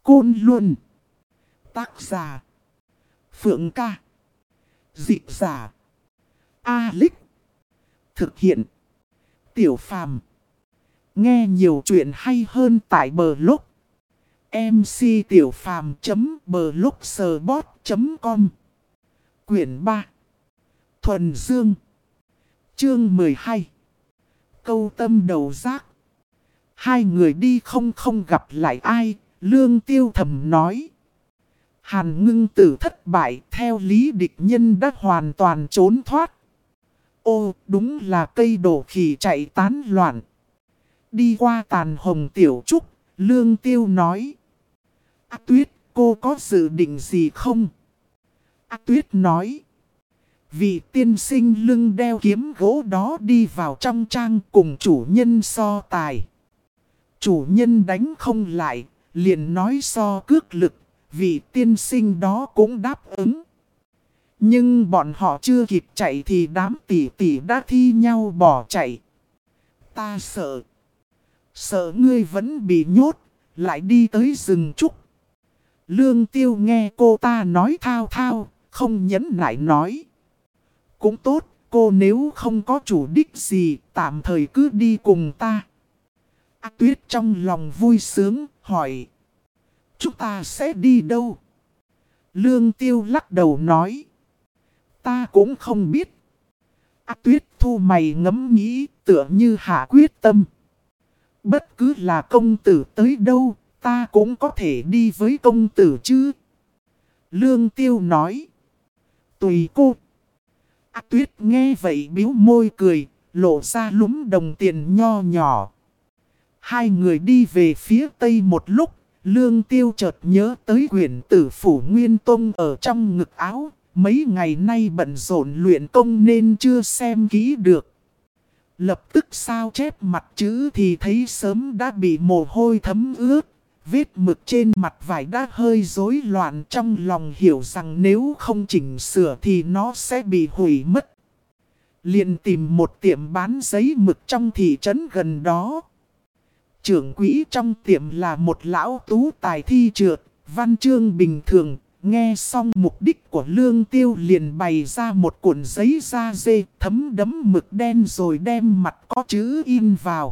Côn Luân. Tác giả Phượng Ca. Dịch giả A-Lích. Thực hiện Tiểu Phàm. Nghe nhiều chuyện hay hơn tại Blog mctiểupham.blogspot.com. Quyển 3 Thuần Dương. Chương 12. Câu tâm đầu giác. Hai người đi không gặp lại ai, Lương Tiêu thầm nói. Hàn Ngưng Tử thất bại, theo lý địch nhân đã hoàn toàn trốn thoát. Ô, đúng là cây đổ khỉ chạy tán loạn. Đi qua tàn hồng tiểu trúc, Lương Tiêu nói. A Tuyết, cô có dự định gì không? A Tuyết nói. Vị tiên sinh lưng đeo kiếm gỗ đó đi vào trong trang cùng chủ nhân so tài. Chủ nhân đánh không lại, liền nói so cước lực, vị tiên sinh đó cũng đáp ứng. Nhưng bọn họ chưa kịp chạy thì đám tỷ tỷ đã thi nhau bỏ chạy. Ta sợ. Sợ ngươi vẫn bị nhốt, lại đi tới rừng trúc. Lương Tiêu nghe cô ta nói thao thao, không nhẫn nại nói. Cũng tốt, cô nếu không có chủ đích gì, tạm thời cứ đi cùng ta. A Tuyết trong lòng vui sướng, hỏi. Chúng ta sẽ đi đâu? Lương Tiêu lắc đầu nói. Ta cũng không biết. A Tuyết thu mày ngẫm nghĩ, tựa như hạ quyết tâm. Bất cứ là công tử tới đâu, ta cũng có thể đi với công tử chứ. Lương Tiêu nói. Tùy cô. A Tuyết nghe vậy bĩu môi cười, lộ ra lúm đồng tiền nho nhỏ. Hai người đi về phía tây một lúc, Lương Tiêu chợt nhớ tới quyển Tử Phủ Nguyên Tông ở trong ngực áo. Mấy ngày nay bận rộn luyện công nên chưa xem kỹ được. Lập tức sao chép mặt chữ thì thấy sớm đã bị mồ hôi thấm ướt. Vết mực trên mặt vải đã hơi rối loạn, trong lòng hiểu rằng nếu không chỉnh sửa thì nó sẽ bị hủy mất. Liền tìm một tiệm bán giấy mực trong thị trấn gần đó. Trưởng quỹ trong tiệm là một lão tú tài thi trượt, văn chương bình thường. Nghe xong mục đích của Lương Tiêu liền bày ra một cuộn giấy da dê thấm đẫm mực đen rồi đem mặt có chữ in vào.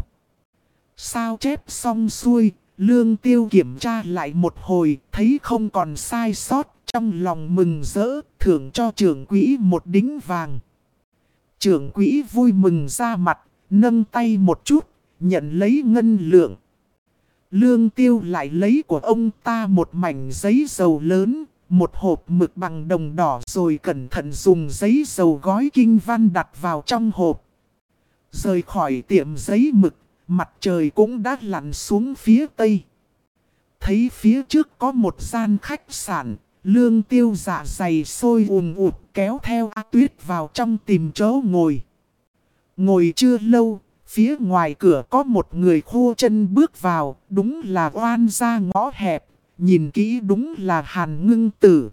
Sao chép xong xuôi, Lương Tiêu kiểm tra lại một hồi, thấy không còn sai sót, trong lòng mừng rỡ, thưởng cho trưởng quỹ một đính vàng. Trưởng quỹ vui mừng ra mặt, nâng tay một chút, nhận lấy ngân lượng. Lương Tiêu lại lấy của ông ta một mảnh giấy dầu lớn, một hộp mực bằng đồng đỏ rồi cẩn thận dùng giấy dầu gói kinh văn đặt vào trong hộp. Rời khỏi tiệm giấy mực, mặt trời cũng đã lặn xuống phía tây. Thấy phía trước có một gian khách sạn, Lương Tiêu dạ dày sôi ùn ụt kéo theo A Tuyết vào trong tìm chỗ ngồi. Ngồi chưa lâu, phía ngoài cửa có một người khô chân bước vào, đúng là oan gia ngõ hẹp. Nhìn kỹ đúng là Hàn Ngưng Tử.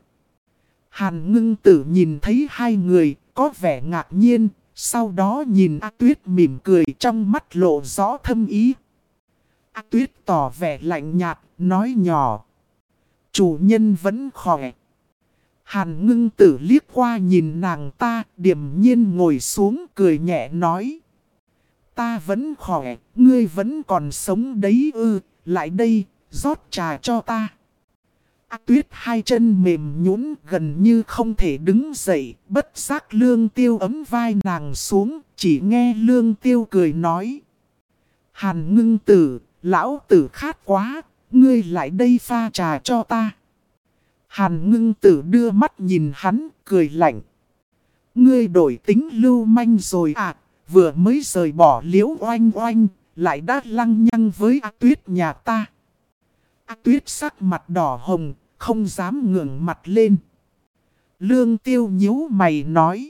Hàn Ngưng Tử nhìn thấy hai người, có vẻ ngạc nhiên, sau đó nhìn A Tuyết mỉm cười trong mắt lộ rõ thâm ý. A Tuyết tỏ vẻ lạnh nhạt, nói nhỏ. Chủ nhân vẫn khỏe. Hàn Ngưng Tử liếc qua nhìn nàng ta, điềm nhiên ngồi xuống cười nhẹ nói. Ta vẫn khỏe, ngươi vẫn còn sống đấy ư, lại đây. Rót trà cho ta. A Tuyết hai chân mềm nhũn gần như không thể đứng dậy. Bất giác Lương Tiêu ấm vai nàng xuống. Chỉ nghe Lương Tiêu cười nói. Hàn Ngưng Tử, lão tử khát quá. Ngươi lại đây pha trà cho ta. Hàn Ngưng Tử đưa mắt nhìn hắn, cười lạnh. Ngươi đổi tính lưu manh rồi à. Vừa mới rời bỏ Liễu Oanh Oanh, lại đã lăng nhăng với A Tuyết nhà ta. A Tuyết sắc mặt đỏ hồng, không dám ngẩng mặt lên. Lương Tiêu nhíu mày nói.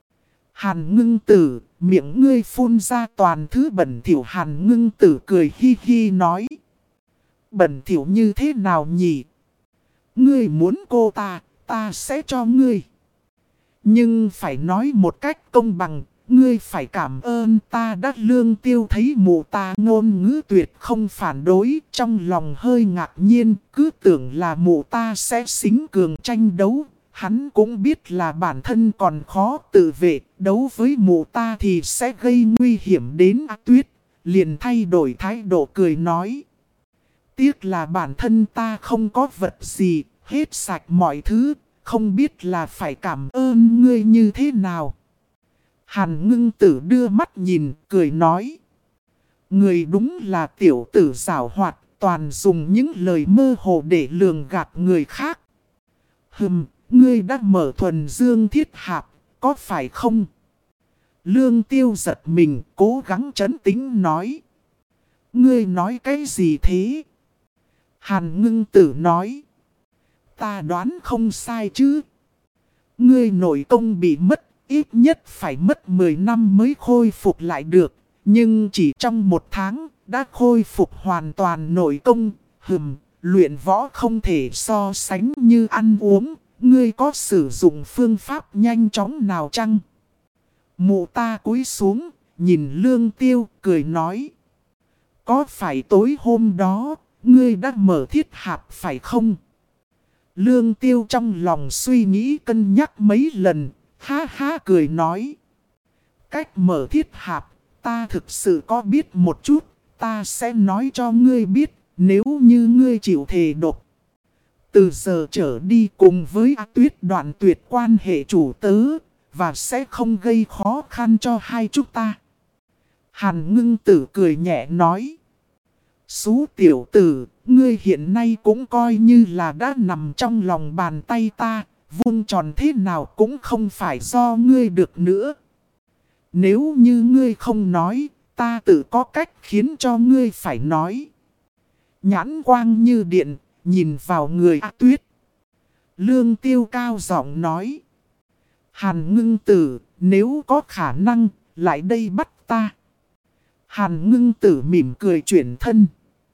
Hàn Ngưng Tử, miệng ngươi phun ra toàn thứ bẩn thỉu. Hàn Ngưng Tử cười hi hi nói. Bẩn thỉu như thế nào nhỉ? Ngươi muốn cô ta, ta sẽ cho ngươi. Nhưng phải nói một cách công bằng, ngươi phải cảm ơn ta đã. Lương Tiêu thấy mụ ta ngôn ngữ tuyệt không phản đối, trong lòng hơi ngạc nhiên, cứ tưởng là mụ ta sẽ xính cường tranh đấu. Hắn cũng biết là bản thân còn khó tự vệ, đấu với mụ ta thì sẽ gây nguy hiểm đến A Tuyết, liền thay đổi thái độ cười nói. Tiếc là bản thân ta không có vật gì, hết sạch mọi thứ, không biết là phải cảm ơn ngươi như thế nào. Hàn Ngưng Tử đưa mắt nhìn, cười nói. Người đúng là tiểu tử giảo hoạt, toàn dùng những lời mơ hồ để lường gạt người khác. Ngươi đã mở thuần dương thiết hạp, có phải không? Lương Tiêu giật mình, cố gắng trấn tĩnh nói. Ngươi nói cái gì thế? Hàn Ngưng Tử nói. Ta đoán không sai chứ. Ngươi nội công bị mất, ít nhất phải mất 10 năm mới khôi phục lại được. Nhưng chỉ trong 1 tháng, đã khôi phục hoàn toàn nội công. Luyện võ không thể so sánh như ăn uống. Ngươi có sử dụng phương pháp nhanh chóng nào chăng? Mụ ta cúi xuống, nhìn Lương Tiêu, cười nói. Có phải tối hôm đó, ngươi đã mở thiết hạp phải không? Lương Tiêu trong lòng suy nghĩ cân nhắc mấy lần, ha ha cười nói. Cách mở thiết hạp, ta thực sự có biết một chút, ta sẽ nói cho ngươi biết, nếu như ngươi chịu thề độc. Từ giờ trở đi cùng với A Tuyết đoạn tuyệt quan hệ chủ tớ, và sẽ không gây khó khăn cho hai chúng ta. Hàn Ngưng Tử cười nhẹ nói. Xú tiểu tử, ngươi hiện nay cũng coi như là đã nằm trong lòng bàn tay ta, vuông tròn thế nào cũng không phải do ngươi được nữa. Nếu như ngươi không nói, ta tự có cách khiến cho ngươi phải nói. Nhãn quang như điện, nhìn vào người A Tuyết. Lương Tiêu cao giọng nói. Hàn Ngưng Tử, nếu có khả năng, lại đây bắt ta. Hàn Ngưng Tử mỉm cười chuyển thân.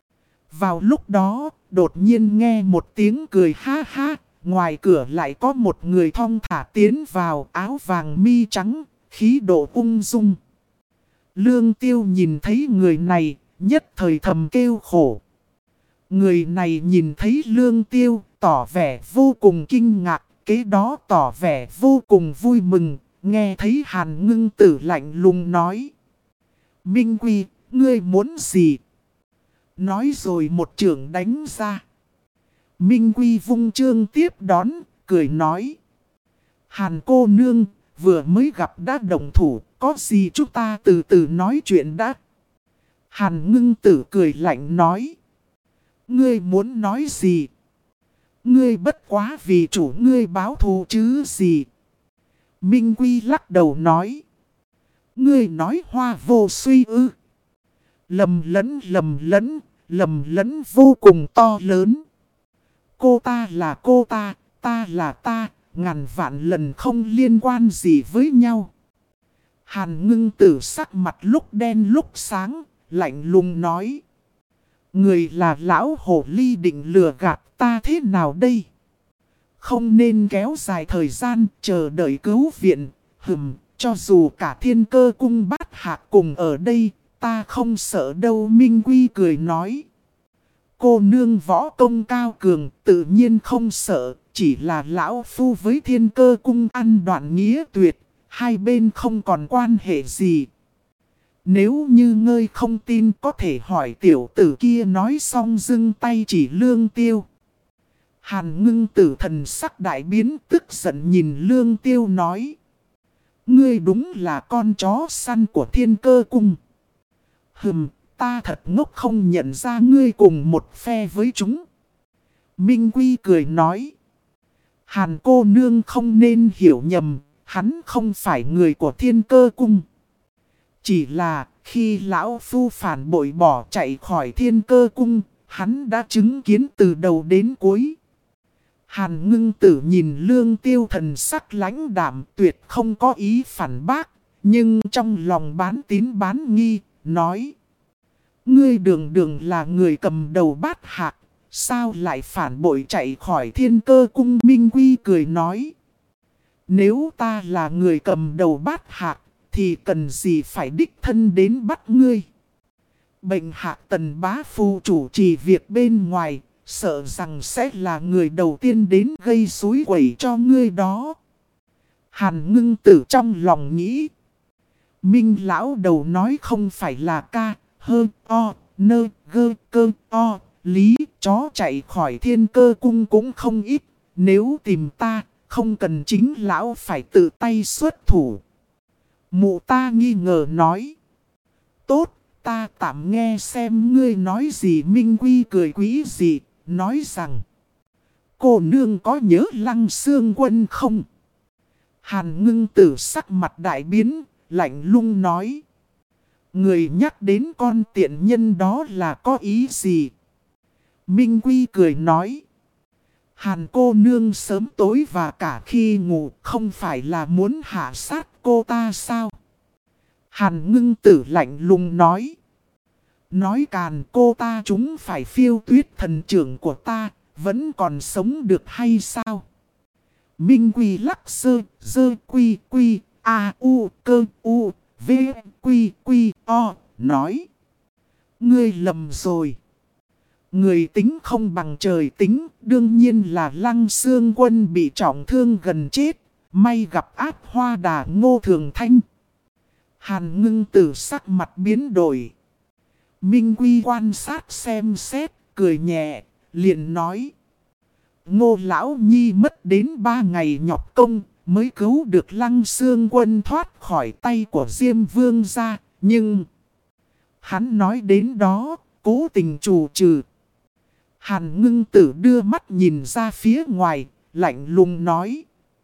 Vào lúc đó, đột nhiên nghe một tiếng cười ha ha. Ngoài cửa lại có một người thong thả tiến vào, áo vàng mi trắng, khí độ ung dung. Lương Tiêu nhìn thấy người này, nhất thời thầm kêu khổ. Người này nhìn thấy Lương Tiêu, tỏ vẻ vô cùng kinh ngạc, kế đó tỏ vẻ vô cùng vui mừng, nghe thấy Hàn Ngưng Tử lạnh lùng nói. Minh Quy, ngươi muốn gì? Nói rồi một chưởng đánh ra. Minh Quy vung chương tiếp đón, cười nói. Hàn cô nương, vừa mới gặp đã đồng thủ, có gì chúng ta từ từ nói chuyện đã. Hàn Ngưng Tử cười lạnh nói. Ngươi muốn nói gì? Ngươi bất quá vì chủ ngươi báo thù chứ gì? Minh Quy lắc đầu nói. Ngươi nói hoa vô suy ư. Lầm lẫn vô cùng to lớn. Cô ta là cô ta là ta, ngàn vạn lần không liên quan gì với nhau. Hàn Ngưng Tử sắc mặt lúc đen lúc sáng, lạnh lùng nói. Người là lão hồ ly định lừa gạt ta thế nào đây? Không nên kéo dài thời gian chờ đợi cứu viện. Cho dù cả Thiên Cơ cung bát hạc cùng ở đây, ta không sợ đâu. Minh Quy cười nói. Cô nương võ công cao cường tự nhiên không sợ, chỉ là lão phu với Thiên Cơ cung ăn đoạn nghĩa tuyệt, hai bên không còn quan hệ gì. Nếu như ngươi không tin có thể hỏi tiểu tử kia, nói xong dưng tay chỉ Lương Tiêu. Hàn Ngưng Tử thần sắc đại biến, tức giận nhìn Lương Tiêu nói. Ngươi đúng là con chó săn của Thiên Cơ cung. Ta thật ngốc không nhận ra ngươi cùng một phe với chúng. Minh Quy cười nói. Hàn cô nương không nên hiểu nhầm, hắn không phải người của Thiên Cơ cung. Chỉ là khi lão phu phản bội bỏ chạy khỏi Thiên Cơ cung, hắn đã chứng kiến từ đầu đến cuối. Hàn Ngưng Tử nhìn Lương Tiêu thần sắc lãnh đạm, tuyệt không có ý phản bác, nhưng trong lòng bán tín bán nghi, nói. Ngươi đường là người cầm đầu bát hạc, sao lại phản bội chạy khỏi Thiên Cơ cung? Minh Quy cười nói. Nếu ta là người cầm đầu bát hạc, thì cần gì phải đích thân đến bắt ngươi. Bệnh hạ Tần bá phu chủ trì việc bên ngoài, sợ rằng sẽ là người đầu tiên đến gây xúi quẩy cho ngươi đó. Hàn Ngưng Tử trong lòng nghĩ. Minh lão đầu nói không phải là ca, hơ, o, nơ, gơ, cơ, o, lý, chó chạy khỏi Thiên Cơ cung cũng không ít. Nếu tìm ta, không cần chính lão phải tự tay xuất thủ. Mụ ta nghi ngờ nói. Tốt, ta tạm nghe xem ngươi nói gì. Minh Quy cười quý gì, nói rằng. Cô nương có nhớ Lăng Xương Quân không? Hàn Ngưng Tử sắc mặt đại biến, lạnh lùng nói. Người nhắc đến con tiện nhân đó là có ý gì? Minh Quy cười nói. Hàn cô nương sớm tối và cả khi ngủ không phải là muốn hạ sát cô ta sao? Hàn Ngưng Tử lạnh lùng nói. Nói càn, cô ta chúng phải phiêu tuyết thần trưởng của ta, vẫn còn sống được hay sao? Minh Quy lắc sơ, dơ quy quy, a u cơ u, v quy quy o, nói. Ngươi lầm rồi. Người tính không bằng trời tính, đương nhiên là Lăng Xương Quân bị trọng thương gần chết, may gặp ác hoa đà Ngô Thường Thanh. Hàn Ngưng Tử sắc mặt biến đổi. Minh Quy quan sát xem xét, cười nhẹ, liền nói. Ngô Lão Nhi mất đến 3 ngày nhọc công, mới cứu được Lăng Xương Quân thoát khỏi tay của Diêm Vương ra, nhưng... Hắn nói đến đó, cố tình trù trừ. Hàn Ngưng Tử đưa mắt nhìn ra phía ngoài, lạnh lùng nói.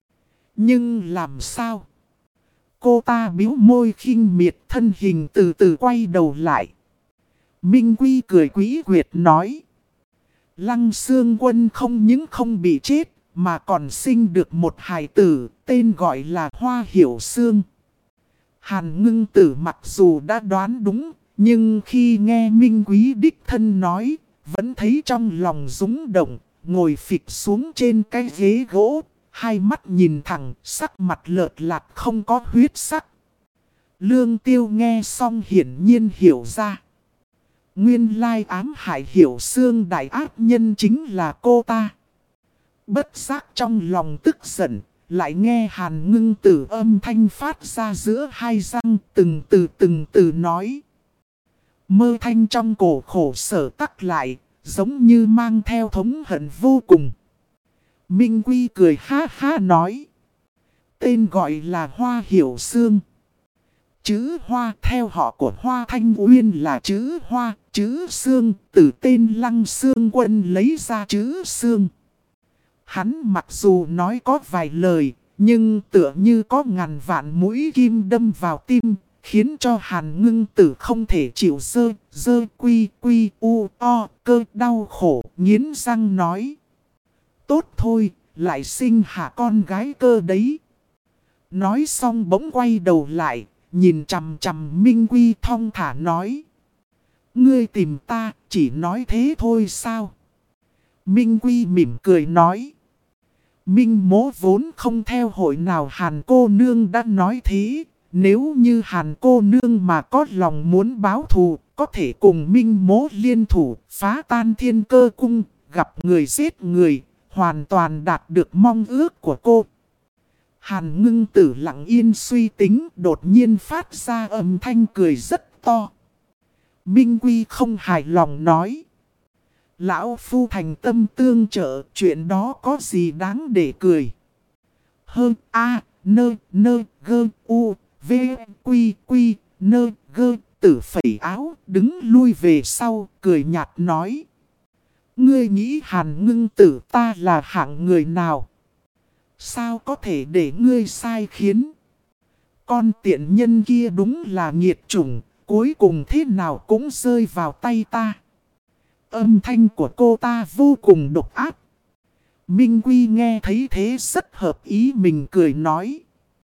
Nhưng làm sao? Cô ta bĩu môi khinh miệt, thân hình từ từ quay đầu lại. Minh Quy cười quý quyệt nói. Lăng Xương Quân không những không bị chết, mà còn sinh được một hài tử, tên gọi là Hoa Hiểu Xương. Hàn Ngưng Tử mặc dù đã đoán đúng, nhưng khi nghe Minh Quý đích thân nói, vẫn thấy trong lòng rúng động, ngồi phịch xuống trên cái ghế gỗ, hai mắt nhìn thẳng, sắc mặt lợt lạt không có huyết sắc. Lương Tiêu nghe xong hiển nhiên hiểu ra. Nguyên lai ám hại Hiểu Xương đại ác nhân chính là cô ta. Bất giác trong lòng tức giận, lại nghe Hàn Ngưng Tử âm thanh phát ra giữa hai răng, từng từ nói. Mơ thanh trong cổ khổ sở tắc lại, giống như mang theo thống hận vô cùng. Minh Quy cười ha ha nói. Tên gọi là Hoa Hiểu Xương. Chữ Hoa theo họ của Hoa Thanh Uyên là chữ Hoa, chữ Xương, từ tên Lăng Xương Quân lấy ra chữ Xương. Hắn mặc dù nói có vài lời, nhưng tựa như có ngàn vạn mũi kim đâm vào tim, khiến cho Hàn Ngưng Tử không thể chịu dơ quy quy u o cơ đau khổ, nghiến răng nói. Tốt thôi, lại sinh hạ con gái cơ đấy. Nói xong bỗng quay đầu lại, nhìn chằm chằm Minh Quy thong thả nói. Ngươi tìm ta, chỉ nói thế thôi sao? Minh Quy mỉm cười nói. Minh Mỗ vốn không theo hội nào Hàn cô nương đã nói thế. Nếu như Hàn cô nương mà có lòng muốn báo thù, có thể cùng Minh Mỗ liên thủ, phá tan Thiên Cơ cung, gặp người giết người, hoàn toàn đạt được mong ước của cô. Hàn Ngưng Tử lặng yên suy tính, đột nhiên phát ra âm thanh cười rất to. Minh Quy không hài lòng nói. Lão Phu thành tâm tương trợ, chuyện đó có gì đáng để cười. Hơn a nơ gơ u v quy quy nơ gơ Tử phẩy áo, đứng lui về sau, cười nhạt nói. Ngươi nghĩ Hàn Ngưng Tử ta là hạng người nào? Sao có thể để ngươi sai khiến? Con tiện nhân kia đúng là nghiệt chủng, cuối cùng thế nào cũng rơi vào tay ta. Âm thanh của cô ta vô cùng độc ác. Minh Quy nghe thấy thế rất hợp ý, mình cười nói.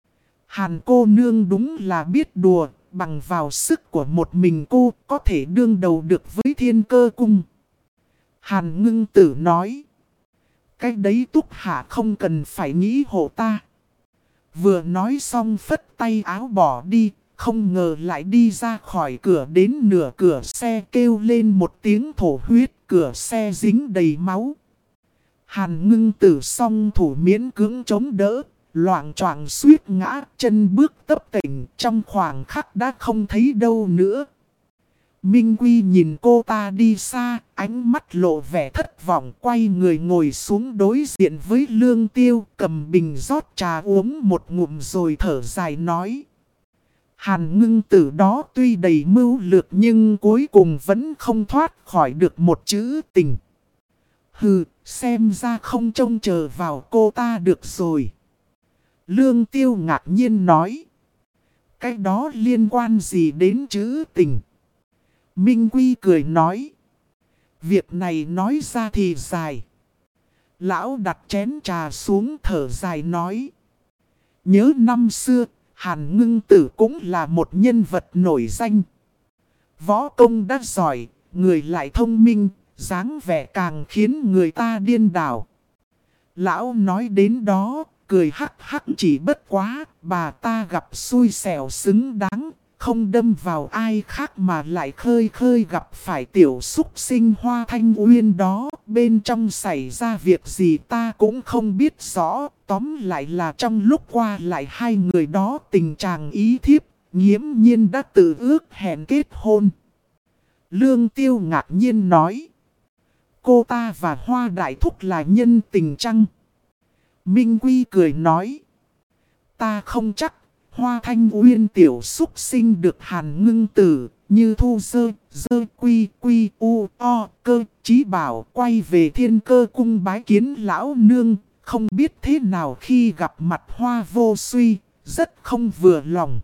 Hàn cô nương đúng là biết đùa, bằng vào sức của một mình cô có thể đương đầu được với Thiên Cơ cung. Hàn Ngưng Tử nói. Cái đấy Túc Hạ không cần phải nghĩ hộ ta. Vừa nói xong phất tay áo bỏ đi, không ngờ lại đi ra khỏi cửa, đến nửa cửa xe kêu lên một tiếng thổ huyết, cửa xe dính đầy máu. Hàn Ngưng Tử song thủ miễn cưỡng chống đỡ, loạng choạng suýt ngã, chân bước tấp tỉnh, trong khoảng khắc đã không thấy đâu nữa. Minh Quy nhìn cô ta đi xa, ánh mắt lộ vẻ thất vọng, quay người ngồi xuống đối diện với Lương Tiêu, cầm bình rót trà uống một ngụm rồi thở dài nói. Hàn Ngưng Tử đó tuy đầy mưu lược nhưng cuối cùng vẫn không thoát khỏi được một chữ tình. Hừ, xem ra không trông chờ vào cô ta được rồi. Lương Tiêu ngạc nhiên nói. Cái đó liên quan gì đến chữ tình? Minh Quy cười nói. Việc này nói ra thì dài. Lão đặt chén trà xuống thở dài nói. Nhớ năm xưa, Hàn Ngưng Tử cũng là một nhân vật nổi danh. Võ công đã giỏi, người lại thông minh, dáng vẻ càng khiến người ta điên đảo. Lão nói đến đó, cười hắc hắc, chỉ bất quá, bà ta gặp xui xẻo xứng đáng, không đâm vào ai khác mà lại khơi khơi gặp phải tiểu súc sinh Hoa Thanh Uyên đó. Bên trong xảy ra việc gì ta cũng không biết rõ, tóm lại là trong lúc qua lại hai người đó tình trạng ý thiếp, nghiễm nhiên đã tự ước hẹn kết hôn. Lương Tiêu ngạc nhiên nói. Cô ta và Hoa Đại Thúc là nhân tình chăng? Minh Quy cười nói. Ta không chắc. Hoa Thanh Uyên tiểu xúc sinh được Hàn Ngưng Tử, như thu dơ quy quy u o cơ chí bảo quay về Thiên Cơ cung bái kiến lão nương, không biết thế nào khi gặp mặt Hoa Vô Suy, rất không vừa lòng.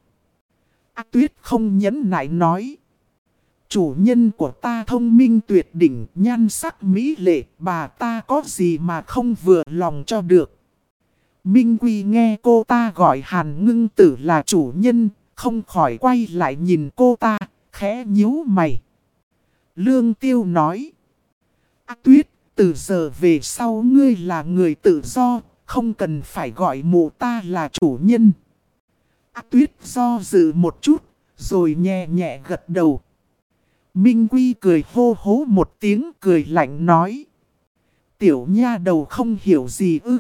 A Tuyết không nhẫn nại nói. Chủ nhân của ta thông minh tuyệt đỉnh, nhan sắc mỹ lệ, bà ta có gì mà không vừa lòng cho được. Minh Quy nghe cô ta gọi Hàn Ngưng Tử là chủ nhân, không khỏi quay lại nhìn cô ta, khẽ nhíu mày. Lương Tiêu nói. A Tuyết, từ giờ về sau ngươi là người tự do, không cần phải gọi mụ ta là chủ nhân. A Tuyết do dự một chút, rồi nhẹ nhẹ gật đầu. Minh Quy cười hô hố một tiếng, cười lạnh nói. Tiểu nha đầu không hiểu gì ư.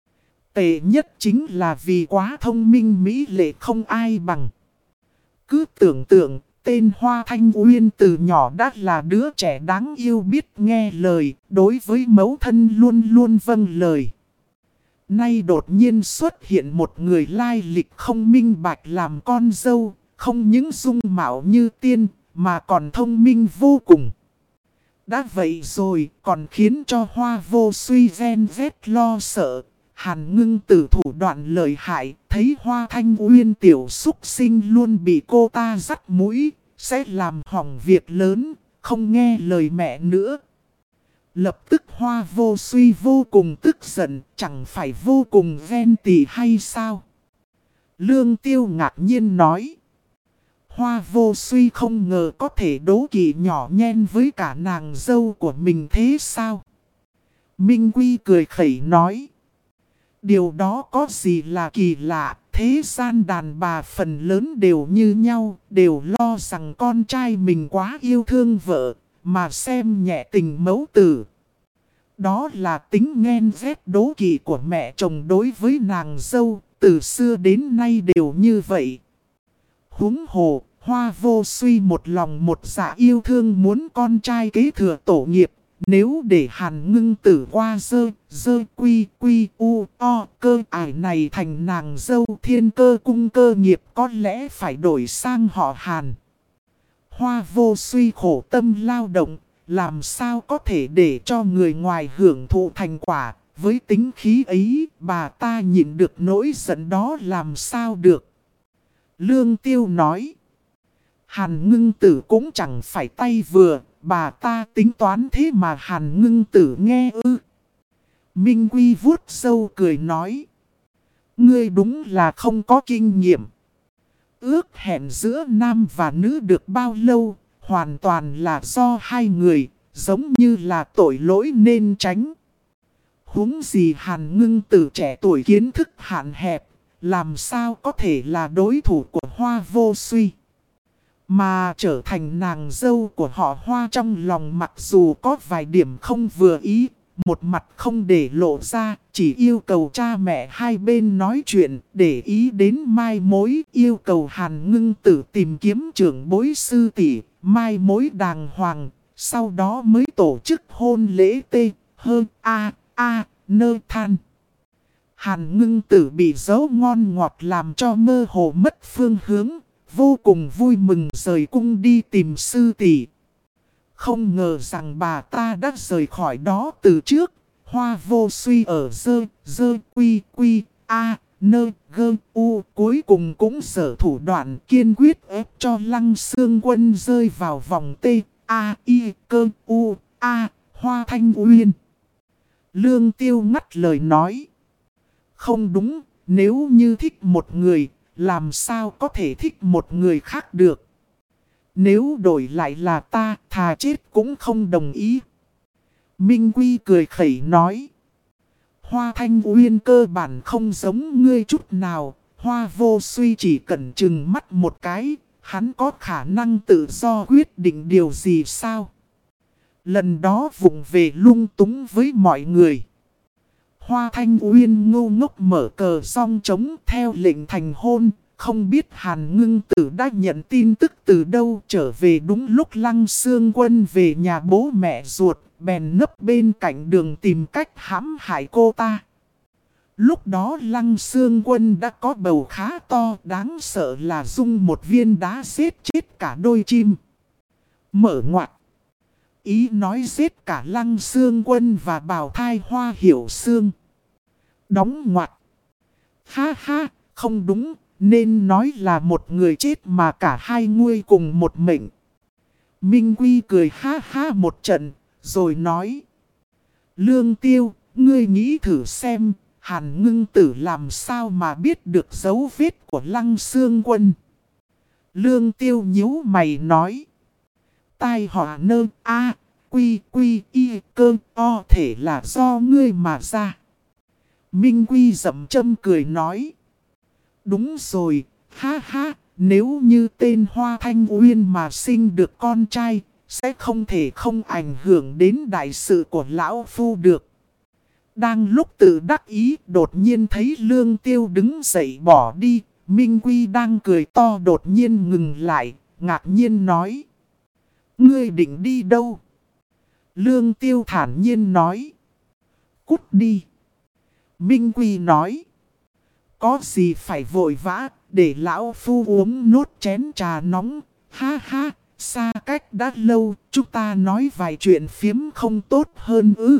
Tệ nhất chính là vì quá thông minh mỹ lệ không ai bằng. Cứ tưởng tượng, tên Hoa Thanh Uyên từ nhỏ đã là đứa trẻ đáng yêu biết nghe lời, đối với mẫu thân luôn luôn vâng lời. Nay đột nhiên xuất hiện một người lai lịch không minh bạch làm con dâu, không những dung mạo như tiên, mà còn thông minh vô cùng. Đã vậy rồi, còn khiến cho Hoa Vô Suy ghen ghét lo sợ. Hàn Ngưng Tử thủ đoạn lợi hại, thấy Hoa Thanh Uyên tiểu xúc sinh luôn bị cô ta dắt mũi, sẽ làm hỏng việc lớn, không nghe lời mẹ nữa. Lập tức Hoa Vô Suy vô cùng tức giận, chẳng phải vô cùng ghen tị hay sao? Lương Tiêu ngạc nhiên nói. Hoa Vô Suy không ngờ có thể đố kỵ nhỏ nhen với cả nàng dâu của mình thế sao? Minh Quy cười khẩy nói. Điều đó có gì là kỳ lạ, thế gian đàn bà phần lớn đều như nhau, đều lo rằng con trai mình quá yêu thương vợ, mà xem nhẹ tình mẫu tử. Đó là tính ghen ghét đố kỵ của mẹ chồng đối với nàng dâu, từ xưa đến nay đều như vậy. Huống hồ, Hoa Vô Suy một lòng một dạ yêu thương muốn con trai kế thừa tổ nghiệp. Nếu để Hàn Ngưng Tử qua dơ quy quy u o cơ ải này thành nàng dâu Thiên Cơ cung cơ nghiệp, có lẽ phải đổi sang họ Hàn. Hoa Vô Suy khổ tâm lao động, làm sao có thể để cho người ngoài hưởng thụ thành quả. Với tính khí ấy, bà ta nhịn được nỗi giận đó làm sao được. Lương Tiêu nói. Hàn Ngưng Tử cũng chẳng phải tay vừa, bà ta tính toán thế mà Hàn Ngưng Tử nghe ư. Minh Quy vuốt râu cười nói. Ngươi đúng là không có kinh nghiệm. Ước hẹn giữa nam và nữ được bao lâu, hoàn toàn là do hai người, giống như là tội lỗi nên tránh. Huống gì Hàn Ngưng Tử trẻ tuổi kiến thức hạn hẹp, làm sao có thể là đối thủ của Hoa Vô Suy. Mà trở thành nàng dâu của họ Hoa trong lòng mặc dù có vài điểm không vừa ý, một mặt không để lộ ra, chỉ yêu cầu cha mẹ hai bên nói chuyện, để ý đến mai mối, yêu cầu Hàn Ngưng Tử tìm kiếm trưởng bối sư tỷ, mai mối đàng hoàng, sau đó mới tổ chức hôn lễ nơ than. Hàn Ngưng Tử bị dấu ngon ngọt làm cho mơ hồ mất phương hướng, vô cùng vui mừng rời cung đi tìm sư tỷ. Không ngờ rằng bà ta đã rời khỏi đó từ trước. Hoa Vô Suy ở nơ cuối cùng cũng sở thủ đoạn kiên quyết ép cho Lăng Xương Quân rơi vào vòng Hoa Thanh Uyên. Lương Tiêu ngắt lời nói. Không đúng, nếu như thích một người, làm sao có thể thích một người khác được. Nếu đổi lại là ta, thà chết cũng không đồng ý. Minh Quy cười khẩy nói. Hoa Thanh Uyên cơ bản không giống ngươi chút nào. Hoa Vô Suy chỉ cần chừng mắt một cái, hắn có khả năng tự do quyết định điều gì sao? Lần đó vụng về lung túng với mọi người. Hoa Thanh Uyên ngu ngốc mở cờ song trống theo lệnh thành hôn. Không biết Hàn Ngưng Tử đã nhận tin tức từ đâu, trở về đúng lúc Lăng Xương Quân về nhà bố mẹ ruột, bèn nấp bên cạnh đường tìm cách hãm hại cô ta. Lúc đó Lăng Xương Quân đã có bầu khá to, đáng sợ là dung một viên đá giết chết cả đôi chim. Mở ngoặt. Ý nói giết cả Lăng Xương Quân và bào thai Hoa Hiểu Xương. Đóng ngoặt. Ha ha, không đúng. Nên nói là một người chết mà cả hai nguôi cùng một mệnh. Minh Quy cười ha ha một trận, rồi nói. Lương Tiêu, ngươi nghĩ thử xem, Hàn Ngưng Tử làm sao mà biết được dấu vết của Lăng Xương Quân. Lương Tiêu nhíu mày nói. Tai họa nơ o thể là do ngươi mà ra. Minh Quy dậm châm cười nói. Đúng rồi, ha ha, nếu như tên Hoa Thanh Uyên mà sinh được con trai, sẽ không thể không ảnh hưởng đến đại sự của Lão Phu được. Đang lúc tự đắc ý, đột nhiên thấy Lương Tiêu đứng dậy bỏ đi, Minh Quy đang cười to đột nhiên ngừng lại, ngạc nhiên nói. Ngươi định đi đâu? Lương Tiêu thản nhiên nói. Cút đi. Minh Quy nói. Có gì phải vội vã, để Lão Phu uống nốt chén trà nóng. Ha ha, xa cách đã lâu, chúng ta nói vài chuyện phiếm không tốt hơn ư.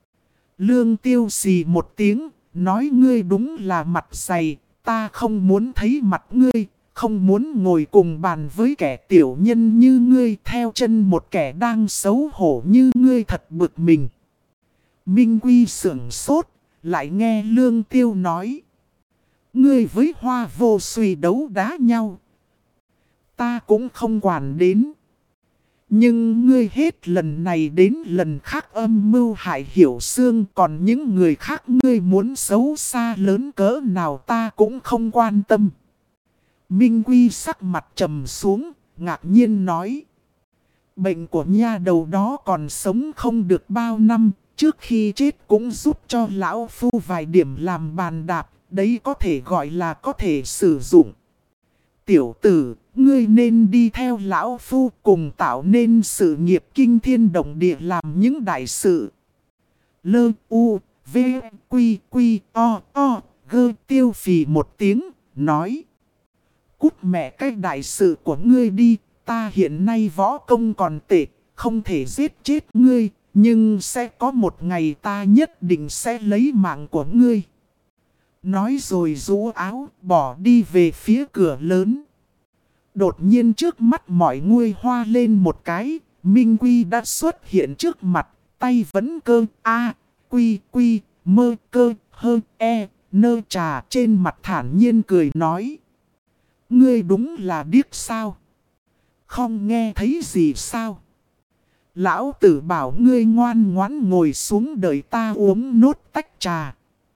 Lương Tiêu xì một tiếng, nói ngươi đúng là mặt dày, ta không muốn thấy mặt ngươi, không muốn ngồi cùng bàn với kẻ tiểu nhân như ngươi, theo chân một kẻ đang xấu hổ như ngươi thật bực mình. Minh Quy sửng sốt, lại nghe Lương Tiêu nói. Ngươi với Hoa Vô Suy đấu đá nhau, ta cũng không quản đến. Nhưng ngươi hết lần này đến lần khác âm mưu hại Hiểu Xương, còn những người khác ngươi muốn xấu xa lớn cỡ nào ta cũng không quan tâm. Minh Quy sắc mặt trầm xuống, ngạc nhiên nói. Bệnh của nha đầu đó còn sống không được bao năm, trước khi chết cũng giúp cho Lão Phu vài điểm làm bàn đạp, đấy có thể gọi là có thể sử dụng. Tiểu tử, ngươi nên đi theo Lão Phu cùng tạo nên sự nghiệp kinh thiên động địa làm những đại sự. Lơ u, v, quy, quy, o, gơ tiêu phì một tiếng, nói. Cút mẹ cái đại sự của ngươi đi, ta hiện nay võ công còn tệ, không thể giết chết ngươi, nhưng sẽ có một ngày ta nhất định sẽ lấy mạng của ngươi. Nói rồi rũ áo, bỏ đi về phía cửa lớn. Đột nhiên trước mắt mọi người hoa lên một cái, Minh Quy đã xuất hiện trước mặt, tay vẫn cơ, quy, mơ cơ, nơ trà trên mặt thản nhiên cười nói. Ngươi đúng là điếc sao? Không nghe thấy gì sao? Lão tử bảo ngươi ngoan ngoãn ngồi xuống đợi ta uống nốt tách trà.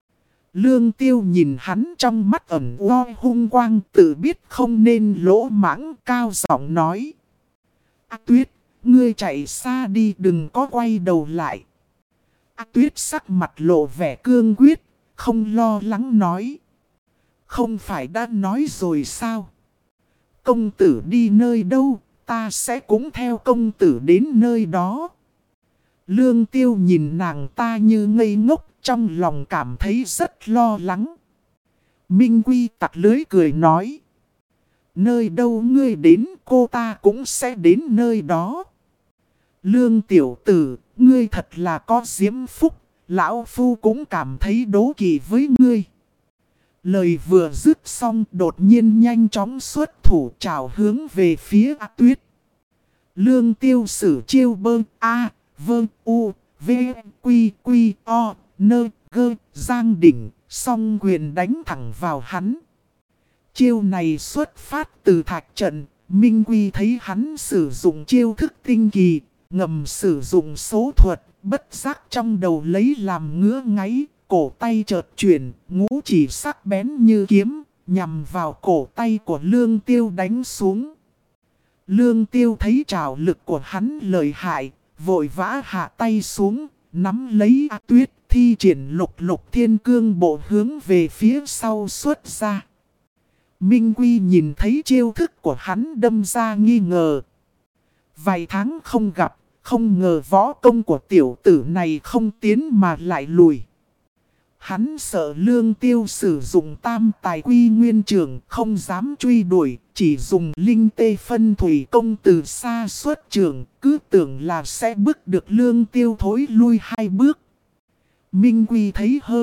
Lương Tiêu nhìn hắn trong mắt ẩn oi hung quang, tự biết không nên lỗ mãng, cao giọng nói. Tuyết, ngươi chạy xa đi, đừng có quay đầu lại. Tuyết sắc mặt lộ vẻ cương quyết, không lo lắng nói. Không phải đã nói rồi sao? Công tử đi nơi đâu, ta sẽ cũng theo công tử đến nơi đó. Lương Tiêu nhìn nàng ta như ngây ngốc, trong lòng cảm thấy rất lo lắng. Minh Quy tặc lưới cười nói. Nơi đâu ngươi đến, cô ta cũng sẽ đến nơi đó. Lương tiểu tử, ngươi thật là có diễm phúc, lão phu cũng cảm thấy đố kỵ với ngươi. Lời vừa dứt xong, đột nhiên nhanh chóng xuất thủ trào hướng về phía Tuyết. Lương Tiêu sử chiêu bơ a vơ u v quy quy o nơ gơ giang đỉnh, song quyền đánh thẳng vào hắn. Chiêu này xuất phát từ thạch trận, Minh Quy thấy hắn sử dụng chiêu thức tinh kỳ, ngầm sử dụng số thuật, bất giác trong đầu lấy làm ngứa ngáy, cổ tay chợt chuyển, ngũ chỉ sắc bén như kiếm, nhằm vào cổ tay của Lương Tiêu đánh xuống. Lương Tiêu thấy trảo lực của hắn lợi hại, vội vã hạ tay xuống, nắm lấy Tuyết, thi triển lục lục thiên cương bộ hướng về phía sau xuất ra. Minh Quy nhìn thấy chiêu thức của hắn đâm ra nghi ngờ. Vài tháng không gặp, không ngờ võ công của tiểu tử này không tiến mà lại lùi. Hắn sợ Lương Tiêu sử dụng tam tài quy nguyên trường, không dám truy đuổi, chỉ dùng linh tê phân thủy công từ xa xuất trường, cứ tưởng là sẽ bước được Lương Tiêu thối lui 2 bước. Minh Quy thấy hơn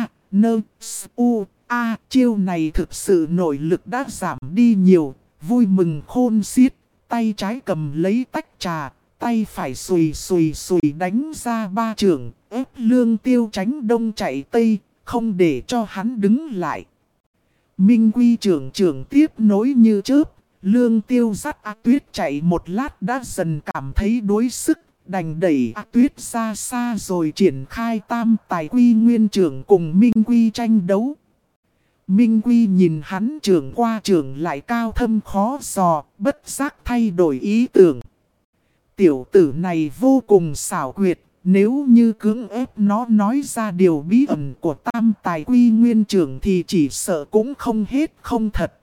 chiêu này thực sự nội lực đã giảm đi nhiều, vui mừng khôn xiết, tay trái cầm lấy tách trà, tay phải xùy đánh ra 3 chưởng, ép Lương Tiêu tránh đông chạy tây, không để cho hắn đứng lại. Minh Quy trưởng tiếp nối như chớp, Lương Tiêu dắt Tuyết chạy một lát đã dần cảm thấy đuối sức, đành đẩy Tuyết ra xa rồi triển khai tam tài quy nguyên trưởng cùng Minh Quy tranh đấu. Minh Quy nhìn hắn trưởng qua trưởng lại cao thâm khó dò, bất giác thay đổi ý tưởng. Tiểu tử này vô cùng xảo quyệt, nếu như cưỡng ép nó nói ra điều bí ẩn của tam tài quy nguyên trưởng thì chỉ sợ cũng không hết không thật.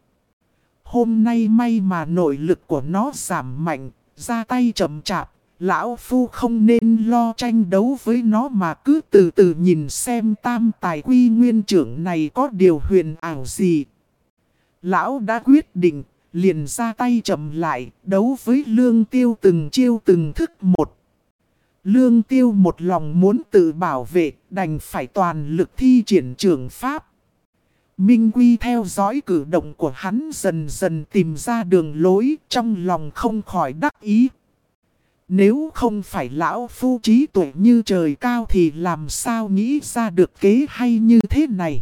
Hôm nay may mà nội lực của nó giảm mạnh, ra tay chậm chạp, lão phu không nên lo tranh đấu với nó mà cứ từ từ nhìn xem tam tài quy nguyên trưởng này có điều huyền ảo gì. Lão đã quyết định, liền ra tay chậm lại, đấu với Lương Tiêu từng chiêu từng thức một. Lương Tiêu một lòng muốn tự bảo vệ, đành phải toàn lực thi triển trường pháp. Minh Quy theo dõi cử động của hắn dần dần tìm ra đường lối, trong lòng không khỏi đắc ý. Nếu không phải lão phu trí tuệ như trời cao thì làm sao nghĩ ra được kế hay như thế này.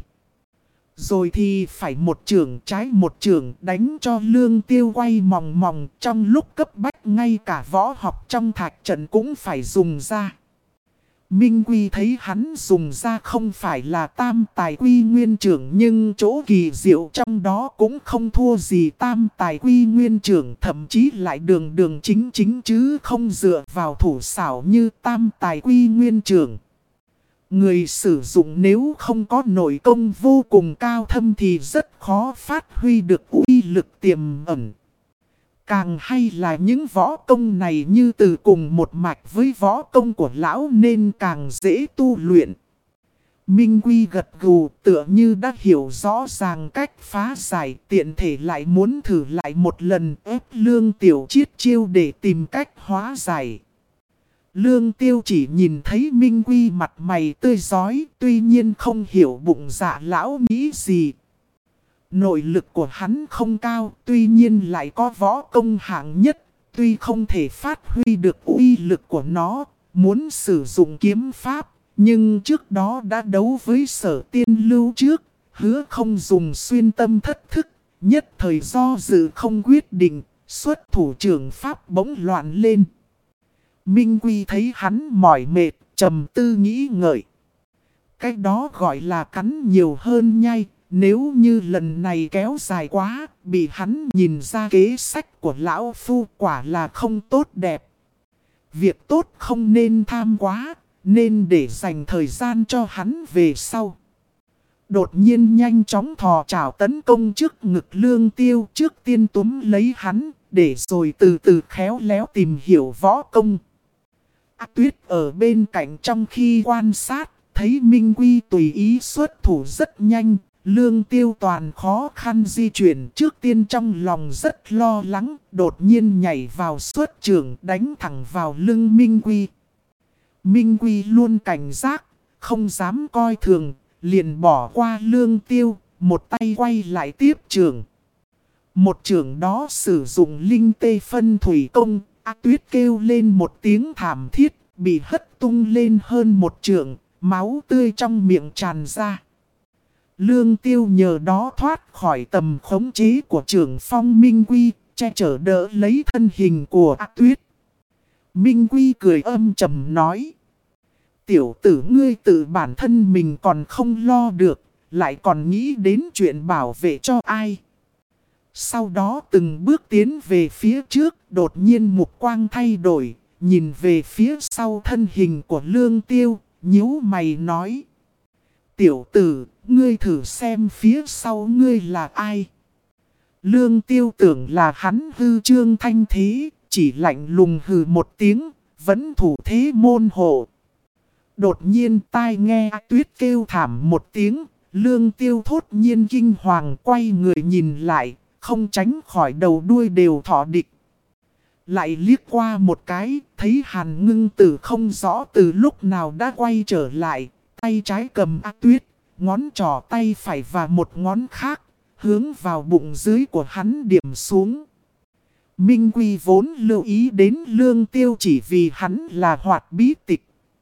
Rồi thì phải một chưởng trái một chưởng đánh cho Lương Tiêu quay mòng mòng, trong lúc cấp bách ngay cả võ học trong thạch trận cũng phải dùng ra. Minh Quy thấy hắn dùng ra không phải là tam tài quy nguyên trưởng, nhưng chỗ kỳ diệu trong đó cũng không thua gì tam tài quy nguyên trưởng, thậm chí lại đường chính chứ không dựa vào thủ xảo như tam tài quy nguyên trưởng. Người sử dụng nếu không có nội công vô cùng cao thâm thì rất khó phát huy được uy lực tiềm ẩn. Càng hay là những võ công này như từ cùng một mạch với võ công của lão nên càng dễ tu luyện. Minh Quy gật gù tựa như đã hiểu rõ ràng cách phá giải, tiện thể lại muốn thử lại một lần ép Lương Tiểu chiết chiêu để tìm cách hóa giải. Lương Tiêu chỉ nhìn thấy Minh Quy mặt mày tươi rói, tuy nhiên không hiểu bụng dạ lão nghĩ gì. Nội lực của hắn không cao, tuy nhiên lại có võ công hạng nhất, tuy không thể phát huy được uy lực của nó, muốn sử dụng kiếm pháp, nhưng trước đó đã đấu với Sở Tiên Lưu trước, hứa không dùng xuyên tâm thất thức, nhất thời do dự không quyết định, xuất thủ trưởng pháp bỗng loạn lên. Minh Quy thấy hắn mỏi mệt, trầm tư nghĩ ngợi. Cái đó gọi là cắn nhiều hơn nhai. Nếu như lần này kéo dài quá, bị hắn nhìn ra kế sách của lão phu quả là không tốt đẹp. Việc tốt không nên tham quá, nên để dành thời gian cho hắn về sau. Đột nhiên nhanh chóng thò chảo tấn công trước ngực Lương Tiêu, trước tiên túm lấy hắn, để rồi từ từ khéo léo tìm hiểu võ công. Tuyết ở bên cạnh trong khi quan sát, thấy Minh Quy tùy ý xuất thủ rất nhanh. Lương Tiêu toàn khó khăn di chuyển, trước tiên trong lòng rất lo lắng, đột nhiên nhảy vào xuất trường đánh thẳng vào lưng Minh Quy. Minh Quy luôn cảnh giác, không dám coi thường, liền bỏ qua Lương Tiêu, một tay quay lại tiếp trường. Một trường đó sử dụng linh tê phân thủy công, Tuyết kêu lên một tiếng thảm thiết, bị hất tung lên hơn một trượng, máu tươi trong miệng tràn ra. Lương Tiêu nhờ đó thoát khỏi tầm khống chế của trưởng phong Minh Quy, che chở đỡ lấy thân hình của Tuyết. Minh Quy cười âm trầm nói: tiểu tử ngươi tự bản thân mình còn không lo được, lại còn nghĩ đến chuyện bảo vệ cho ai. Sau đó từng bước tiến về phía trước, đột nhiên mục quang thay đổi, nhìn về phía sau thân hình của Lương Tiêu, nhíu mày nói: tiểu tử, ngươi thử xem phía sau ngươi là ai. Lương Tiêu tưởng là hắn hư trương thanh thế, chỉ lạnh lùng hừ một tiếng, vẫn thủ thế môn hộ. Đột nhiên tai nghe Tuyết kêu thảm một tiếng, Lương Tiêu thốt nhiên kinh hoàng quay người nhìn lại, không tránh khỏi đầu đuôi đều thọ địch. Lại liếc qua một cái, thấy Hàn Ngưng Tử không rõ từ lúc nào đã quay trở lại, tay trái cầm Tuyết, ngón trỏ tay phải và một ngón khác, hướng vào bụng dưới của hắn điểm xuống. Minh Quy vốn lưu ý đến Lương Tiêu chỉ vì hắn là hoạt bí tịch.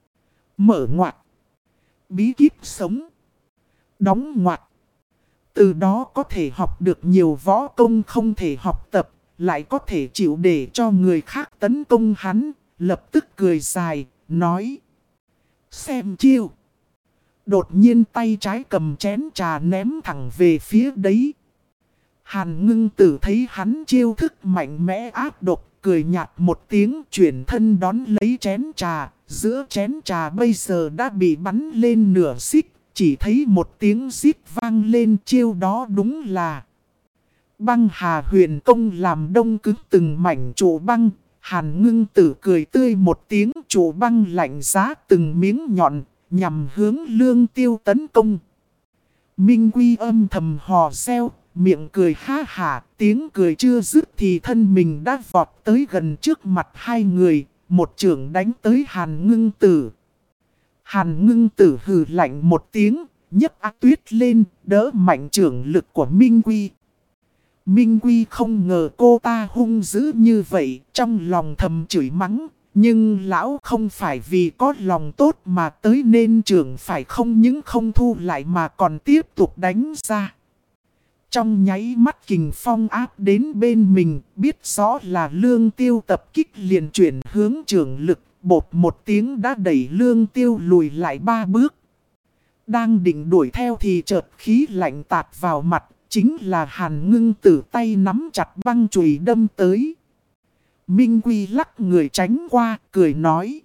Mở ngoặt. Bí kíp sống. Đóng ngoặt. Từ đó có thể học được nhiều võ công không thể học tập, lại có thể chịu để cho người khác tấn công hắn, lập tức cười dài, nói: xem chiêu. Đột nhiên tay trái cầm chén trà ném thẳng về phía đấy. Hàn Ngưng Tử thấy hắn chiêu thức mạnh mẽ ác độc, cười nhạt một tiếng chuyển thân đón lấy chén trà. Giữa chén trà bây giờ đã bị bắn lên nửa xích, chỉ thấy một tiếng rít vang lên, chiêu đó đúng là Băng Hà Huyền Công làm đông cứng từng mảnh trụ băng. Hàn Ngưng Tử cười tươi một tiếng, trụ băng lạnh giá từng miếng nhọn, nhằm hướng Lương Tiêu tấn công. Minh Quy âm thầm hò reo, miệng cười ha hả, tiếng cười chưa dứt thì thân mình đã vọt tới gần trước mặt hai người, một chưởng đánh tới Hàn Ngưng Tử. Hàn Ngưng Tử hừ lạnh một tiếng, nhấc Tuyết lên, đỡ mạnh chưởng lực của Minh Quy. Minh Quy không ngờ cô ta hung dữ như vậy, trong lòng thầm chửi mắng. Nhưng lão không phải vì có lòng tốt mà tới nên trưởng phải không những không thu lại mà còn tiếp tục đánh ra. Trong nháy mắt kình phong áp đến bên mình, biết rõ là Lương Tiêu tập kích liền chuyển hướng trưởng lực, bột một tiếng đã đẩy Lương Tiêu lùi lại 3 bước. Đang định đuổi theo thì chợt khí lạnh tạt vào mặt, chính là Hàn Ngưng Tử tay nắm chặt băng chùy đâm tới. Minh Quy lắc người tránh qua, cười nói: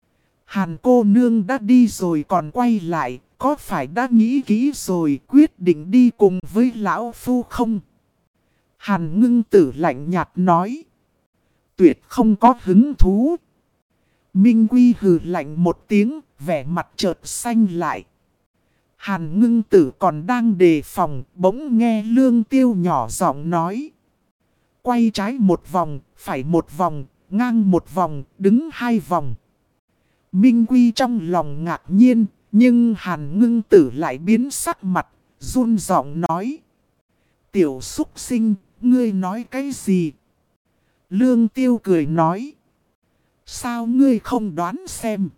Hàn cô nương đã đi rồi còn quay lại, có phải đã nghĩ kỹ rồi quyết định đi cùng với lão phu không? Hàn Ngưng Tử lạnh nhạt nói: tuyệt không có hứng thú. Minh Quy hừ lạnh một tiếng, vẻ mặt chợt xanh lại. Hàn Ngưng Tử còn đang đề phòng, bỗng nghe Lương Tiêu nhỏ giọng nói: quay trái một vòng, phải một vòng, ngang một vòng, đứng 2 vòng. Minh Quy trong lòng ngạc nhiên, nhưng Hàn Ngưng Tử lại biến sắc mặt, run giọng nói: tiểu súc sinh, ngươi nói cái gì? Lương Tiêu cười nói: sao ngươi không đoán xem?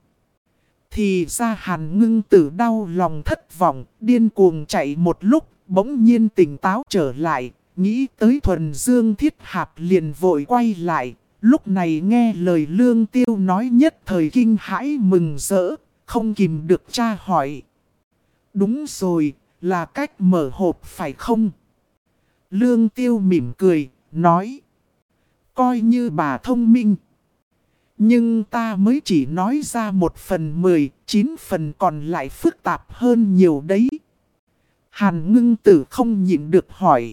Thì ra Hàn Ngưng Tử đau lòng thất vọng, điên cuồng chạy một lúc, bỗng nhiên tỉnh táo trở lại. Nghĩ tới Thuần Dương Thiết Hạp liền vội quay lại, lúc này nghe lời Lương Tiêu nói nhất thời kinh hãi mừng rỡ, không kìm được tra hỏi: Đúng rồi, là cách mở hộp phải không? Lương Tiêu mỉm cười, nói. Coi như bà thông minh. Nhưng ta mới chỉ nói ra 1/10, 9 phần còn lại phức tạp hơn nhiều đấy. Hàn Ngưng Tử không nhịn được hỏi.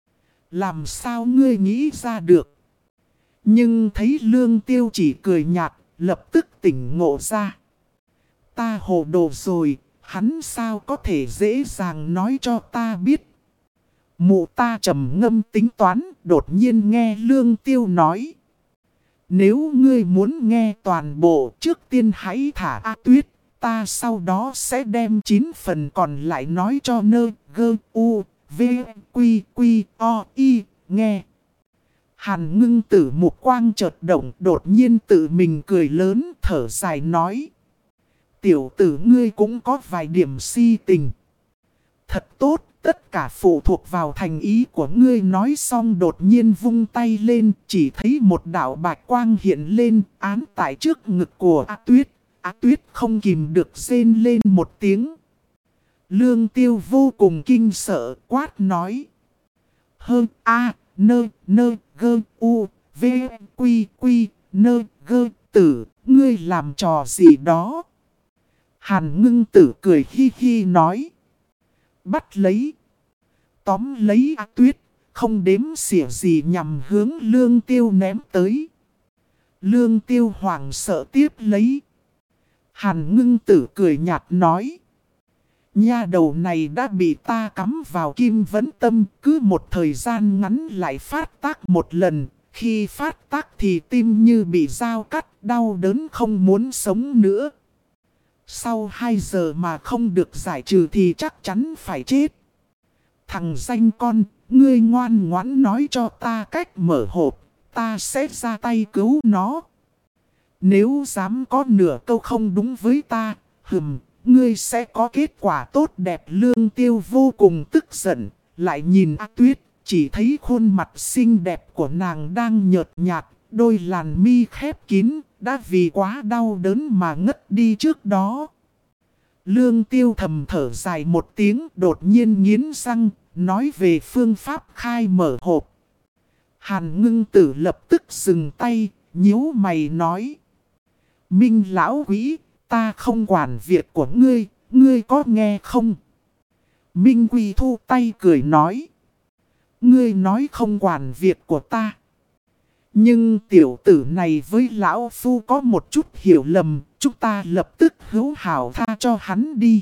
Làm sao ngươi nghĩ ra được? Nhưng thấy Lương Tiêu chỉ cười nhạt, lập tức tỉnh ngộ ra. Ta hồ đồ rồi, hắn sao có thể dễ dàng nói cho ta biết. Mụ ta trầm ngâm tính toán, đột nhiên nghe Lương Tiêu nói. Nếu ngươi muốn nghe toàn bộ, trước tiên hãy thả A Tuyết, ta sau đó sẽ đem 9 phần còn lại nói cho nơ, gơ, u, v, quy, quy, o, y, nghe. Hàn Ngưng Tử mục quang chợt động, đột nhiên tự mình cười lớn, thở dài nói. Tiểu tử ngươi cũng có vài điểm si tình. Thật tốt, tất cả phụ thuộc vào thành ý của ngươi. Nói xong đột nhiên vung tay lên, chỉ thấy một đạo bạch quang hiện lên, án tại trước ngực của A Tuyết. A Tuyết không kìm được rên lên một tiếng. Lương Tiêu vô cùng kinh sợ, quát nói. Hơn A, nơ, nơ, gơ, u, v, quy, quy, nơ, gơ, tử, ngươi làm trò gì đó? Hàn Ngưng Tử cười hi hi nói. Bắt lấy. Tóm lấy A Tuyết, không đếm xỉa gì nhằm hướng Lương Tiêu ném tới. Lương Tiêu hoảng sợ tiếp lấy. Hàn Ngưng Tử cười nhạt nói. Nha đầu này đã bị ta cắm vào kim vấn tâm, cứ một thời gian ngắn lại phát tác một lần. Khi phát tác thì tim như bị dao cắt, đau đớn không muốn sống nữa. Sau 2 giờ mà không được giải trừ thì chắc chắn phải chết. Thằng danh con, ngươi ngoan ngoãn nói cho ta cách mở hộp, ta sẽ ra tay cứu nó. Nếu dám có nửa câu không đúng với ta, ngươi sẽ có kết quả tốt đẹp. Lương Tiêu vô cùng tức giận, lại nhìn A Tuyết, chỉ thấy khuôn mặt xinh đẹp của nàng đang nhợt nhạt, đôi làn mi khép kín, đã vì quá đau đớn mà ngất đi trước đó. Lương Tiêu thầm thở dài một tiếng, đột nhiên nghiến răng, nói về phương pháp khai mở hộp. Hàn Ngưng Tử lập tức dừng tay, nhíu mày nói. Minh lão quỷ, ta không quản việc của ngươi, ngươi có nghe không? Minh Quy thu tay cười nói. Ngươi nói không quản việc của ta. Nhưng tiểu tử này với lão phu có một chút hiểu lầm, chúng ta lập tức hữu hảo tha cho hắn đi.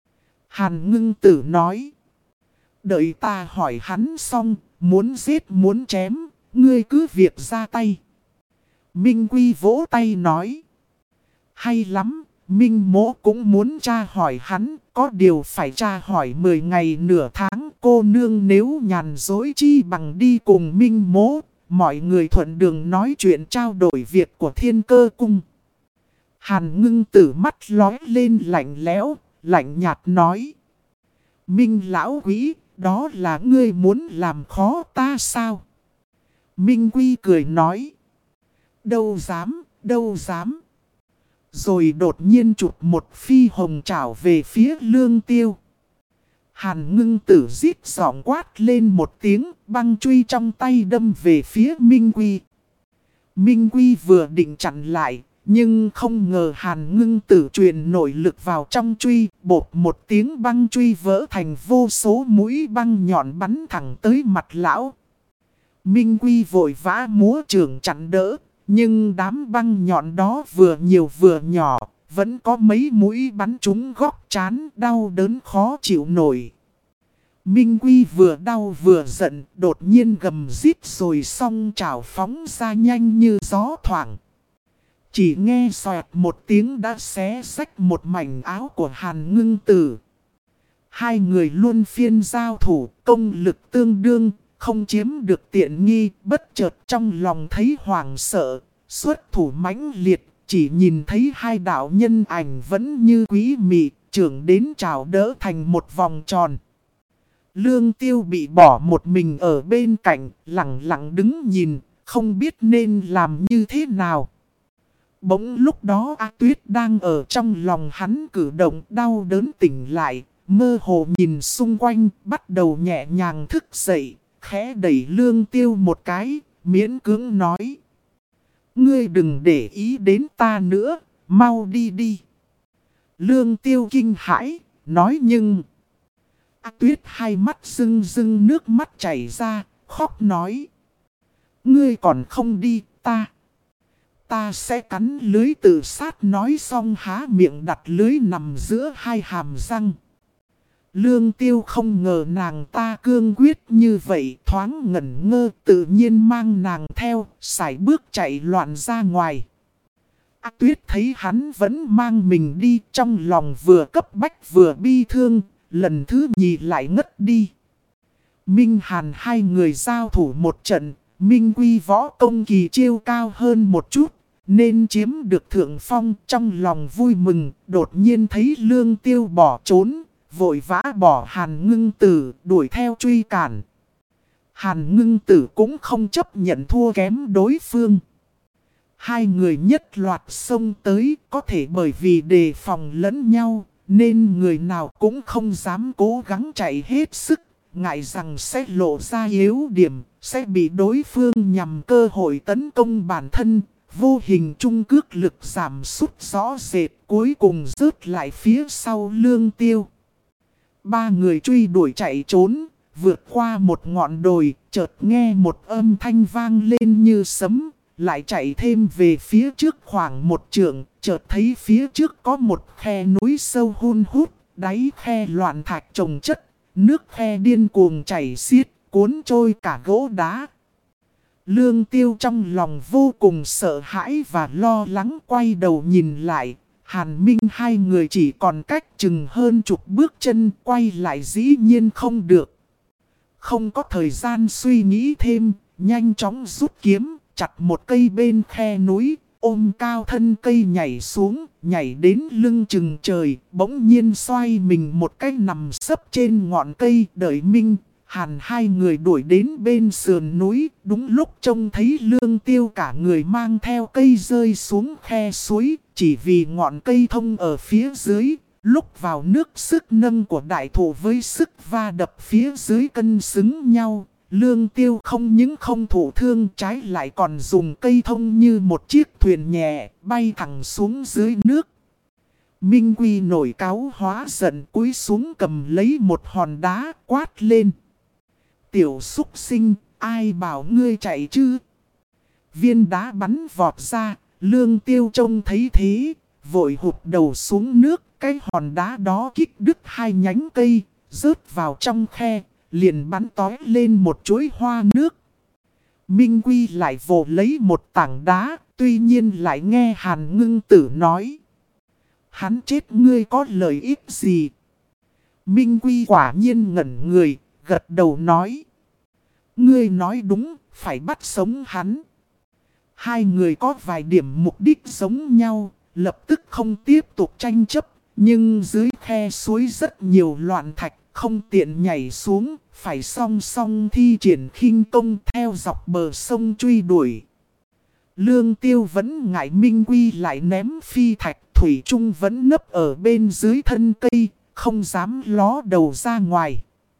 Hàn Ngưng Tử nói. Đợi ta hỏi hắn xong, muốn giết muốn chém, ngươi cứ việc ra tay. Minh Quy vỗ tay nói. Hay lắm, Minh Mỗ cũng muốn tra hỏi hắn, có điều phải tra hỏi 10 ngày nửa tháng. Cô nương nếu nhàn dối chi bằng đi cùng Minh Mỗ, mọi người thuận đường nói chuyện trao đổi việc của Thiên Cơ Cung. Hàn Ngưng Tử mắt lói lên lạnh lẽo, lạnh nhạt nói. Minh lão quý, đó là ngươi muốn làm khó ta sao? Minh Quy cười nói. Đâu dám, đâu dám. Rồi đột nhiên chụp một phi hồng trảo về phía Lương Tiêu. Hàn Ngưng Tử rít giọng quát lên một tiếng, băng truy trong tay đâm về phía Minh Quy. Minh Quy vừa định chặn lại, nhưng không ngờ Hàn Ngưng Tử truyền nội lực vào trong truy, bột một tiếng băng truy vỡ thành vô số mũi băng nhọn bắn thẳng tới mặt lão. Minh Quy vội vã múa trường chặn đỡ, nhưng đám băng nhọn đó vừa nhiều vừa nhỏ, vẫn có mấy mũi bắn trúng góc trán, đau đớn khó chịu nổi. Minh Quy vừa đau vừa giận, đột nhiên gầm rít rồi song chảo phóng ra nhanh như gió thoảng. Chỉ nghe xoẹt một tiếng đã xé rách một mảnh áo của Hàn Ngưng Tử. Hai người luôn phiên giao thủ, công lực tương đương, không chiếm được tiện nghi, bất chợt trong lòng thấy hoảng sợ, xuất thủ mãnh liệt, chỉ nhìn thấy hai đạo nhân ảnh vẫn như quý mị, trưởng đến chào đỡ thành một vòng tròn. Lương Tiêu bị bỏ một mình ở bên cạnh, lặng lặng đứng nhìn, không biết nên làm như thế nào. Bỗng lúc đó A Tuyết đang ở trong lòng hắn cử động đau đớn tỉnh lại, mơ hồ nhìn xung quanh, bắt đầu nhẹ nhàng thức dậy, khẽ đẩy Lương Tiêu một cái, miễn cưỡng nói. Ngươi đừng để ý đến ta nữa, mau đi đi. Lương Tiêu kinh hãi, nói nhưng... Tuyết hai mắt rưng rưng nước mắt chảy ra, khóc nói. Ngươi còn không đi, ta sẽ cắn lưới tự sát, nói xong há miệng đặt lưới nằm giữa hai hàm răng. Lương Tiêu không ngờ nàng ta cương quyết như vậy, thoáng ngẩn ngơ, tự nhiên mang nàng theo, sải bước chạy loạn ra ngoài. Tuyết thấy hắn vẫn mang mình đi, trong lòng vừa cấp bách vừa bi thương, lần thứ nhì lại ngất đi. Minh Hàn hai người giao thủ một trận, Minh Quy võ công kỳ chiêu cao hơn một chút, nên chiếm được thượng phong. Trong lòng vui mừng, đột nhiên thấy Lương Tiêu bỏ trốn, vội vã bỏ Hàn Ngưng Tử đuổi theo truy cản. Hàn Ngưng Tử cũng không chấp nhận thua kém đối phương. Hai người nhất loạt xông tới, có thể bởi vì đề phòng lẫn nhau, nên người nào cũng không dám cố gắng chạy hết sức, ngại rằng sẽ lộ ra yếu điểm, sẽ bị đối phương nhằm cơ hội tấn công bản thân, vô hình trung cước lực giảm sút rõ rệt, cuối cùng rớt lại phía sau Lương Tiêu. Ba người truy đuổi chạy trốn, vượt qua một ngọn đồi, chợt nghe một âm thanh vang lên như sấm, lại chạy thêm về phía trước khoảng một trượng, chợt thấy phía trước có một khe núi sâu hun hút, đáy khe loạn thạch chồng chất, nước khe điên cuồng chảy xiết, cuốn trôi cả gỗ đá. Lương Tiêu trong lòng vô cùng sợ hãi và lo lắng, quay đầu nhìn lại, Hàn Minh hai người chỉ còn cách chừng hơn chục bước chân, quay lại dĩ nhiên không được. Không có thời gian suy nghĩ thêm, nhanh chóng rút kiếm, chặt một cây bên khe núi, ôm cao thân cây nhảy xuống, nhảy đến lưng chừng trời, bỗng nhiên xoay mình một cái nằm sấp trên ngọn cây. Đợi Minh, Hàn hai người đuổi đến bên sườn núi, đúng lúc trông thấy Lương Tiêu cả người mang theo cây rơi xuống khe suối, chỉ vì ngọn cây thông ở phía dưới. Lúc vào nước, sức nâng của đại thụ với sức va đập phía dưới cân xứng nhau. Lương Tiêu không những không thụ thương, trái lại còn dùng cây thông như một chiếc thuyền nhẹ, bay thẳng xuống dưới nước. Minh Quy nổi cáu hóa giận, cúi xuống cầm lấy một hòn đá, quát lên. Tiểu súc sinh, ai bảo ngươi chạy chứ? Viên đá bắn vọt ra, Lương Tiêu trông thấy thế, vội hụt đầu xuống nước. Cái hòn đá đó kích đứt hai nhánh cây, rớt vào trong khe, liền bắn tói lên một chuỗi hoa nước. Minh Quy lại vồ lấy một tảng đá, tuy nhiên lại nghe Hàn Ngưng Tử nói. Hắn chết ngươi có lợi ích gì? Minh Quy quả nhiên ngẩn người, gật đầu nói. Ngươi nói đúng, phải bắt sống hắn. Hai người có vài điểm mục đích giống nhau, lập tức không tiếp tục tranh chấp. Nhưng dưới khe suối rất nhiều loạn thạch, không tiện nhảy xuống, phải song song thi triển khinh công theo dọc bờ sông truy đuổi. Lương Tiêu vẫn ngại Minh Quy lại ném phi thạch, thủy chung vẫn nấp ở bên dưới thân cây, không dám ló đầu ra ngoài.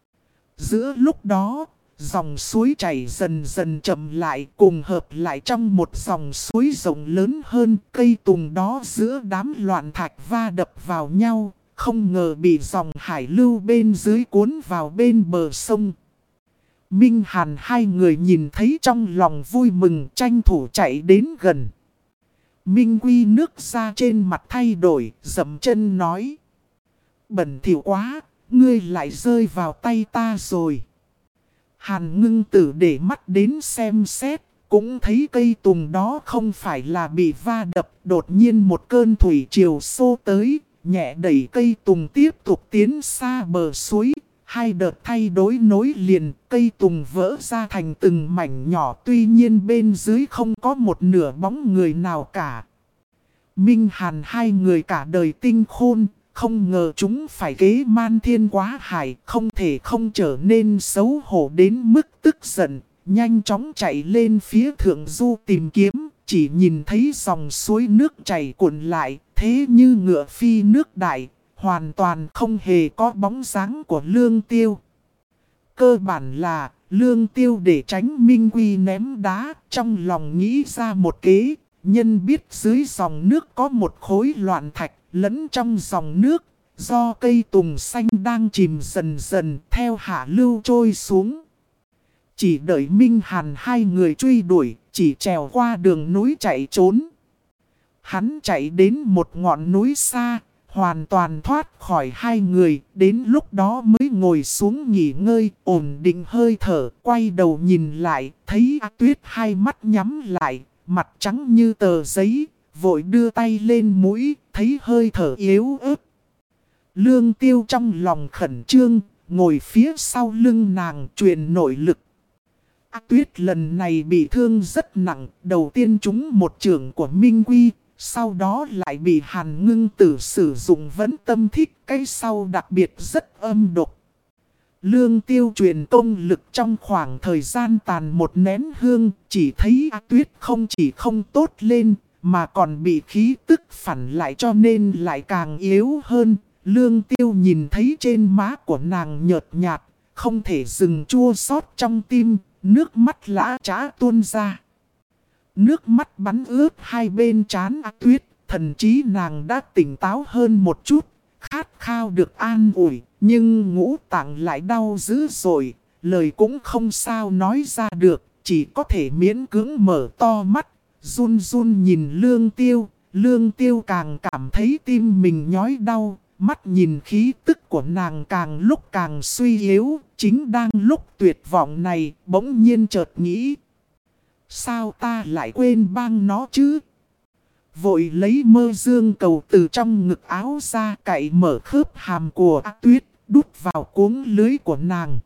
Giữa lúc đó, dòng suối chảy dần dần chậm lại, cùng hợp lại trong một dòng suối rộng lớn hơn. Cây tùng đó giữa đám loạn thạch va đập vào nhau, không ngờ bị dòng hải lưu bên dưới cuốn vào bên bờ sông. Minh Hàn hai người nhìn thấy trong lòng vui mừng, tranh thủ chạy đến gần. Minh Quy nước ra trên mặt thay đổi, dậm chân nói. Bẩn thỉu quá, ngươi lại rơi vào tay ta rồi. Hàn Ngưng Tử để mắt đến xem xét, cũng thấy cây tùng đó không phải là bị va đập. Đột nhiên một cơn thủy triều xô tới, nhẹ đẩy cây tùng tiếp tục tiến xa bờ suối. Hai đợt thay đổi nối liền, cây tùng vỡ ra thành từng mảnh nhỏ, tuy nhiên bên dưới không có một nửa bóng người nào cả. Minh Hàn hai người cả đời tinh khôn, không ngờ chúng phải kế man thiên quá hải, không thể không trở nên xấu hổ đến mức tức giận, nhanh chóng chạy lên phía thượng du tìm kiếm, chỉ nhìn thấy dòng suối nước chảy cuộn lại, thế như ngựa phi nước đại, hoàn toàn không hề có bóng dáng của Lương Tiêu. Cơ bản là Lương Tiêu để tránh Minh Quy ném đá, trong lòng nghĩ ra một kế, nhân biết dưới dòng nước có một khối loạn thạch lẫn trong dòng nước, do cây tùng xanh đang chìm dần dần theo hạ lưu trôi xuống. Chỉ đợi Minh Hàn hai người truy đuổi, chỉ trèo qua đường núi chạy trốn. Hắn chạy đến một ngọn núi xa, hoàn toàn thoát khỏi hai người, đến lúc đó mới ngồi xuống nghỉ ngơi, ổn định hơi thở, quay đầu nhìn lại, thấy A Tuyết hai mắt nhắm lại, mặt trắng như tờ giấy, vội đưa tay lên mũi, thấy hơi thở yếu ớt. Lương Tiêu trong lòng khẩn trương, ngồi phía sau lưng nàng truyền nội lực. A Tuyết lần này bị thương rất nặng, đầu tiên trúng một chưởng của Minh Quy, sau đó lại bị Hàn Ngưng Tử sử dụng vấn tâm thích, cái sau đặc biệt rất âm độc. Lương Tiêu truyền công lực trong khoảng thời gian tàn một nén hương, chỉ thấy A Tuyết không chỉ không tốt lên, mà còn bị khí tức phản lại cho nên lại càng yếu hơn. Lương Tiêu nhìn thấy trên má của nàng nhợt nhạt, không thể dừng chua xót trong tim, nước mắt lã chã tuôn ra. Nước mắt bắn ướt hai bên trán A Tuyết, thần trí nàng đã tỉnh táo hơn một chút, khát khao được an ủi, nhưng ngũ tạng lại đau dữ dội, lời cũng không sao nói ra được, chỉ có thể miễn cưỡng mở to mắt, run run nhìn Lương Tiêu. Lương Tiêu càng cảm thấy tim mình nhói đau, mắt nhìn khí tức của nàng càng lúc càng suy yếu, chính đang lúc tuyệt vọng này, bỗng nhiên chợt nghĩ. Sao ta lại quên băng nó chứ? Vội lấy mơ dương cầu từ trong ngực áo ra, cạy mở khớp hàm của A Tuyết, đút vào cuống lưới của nàng.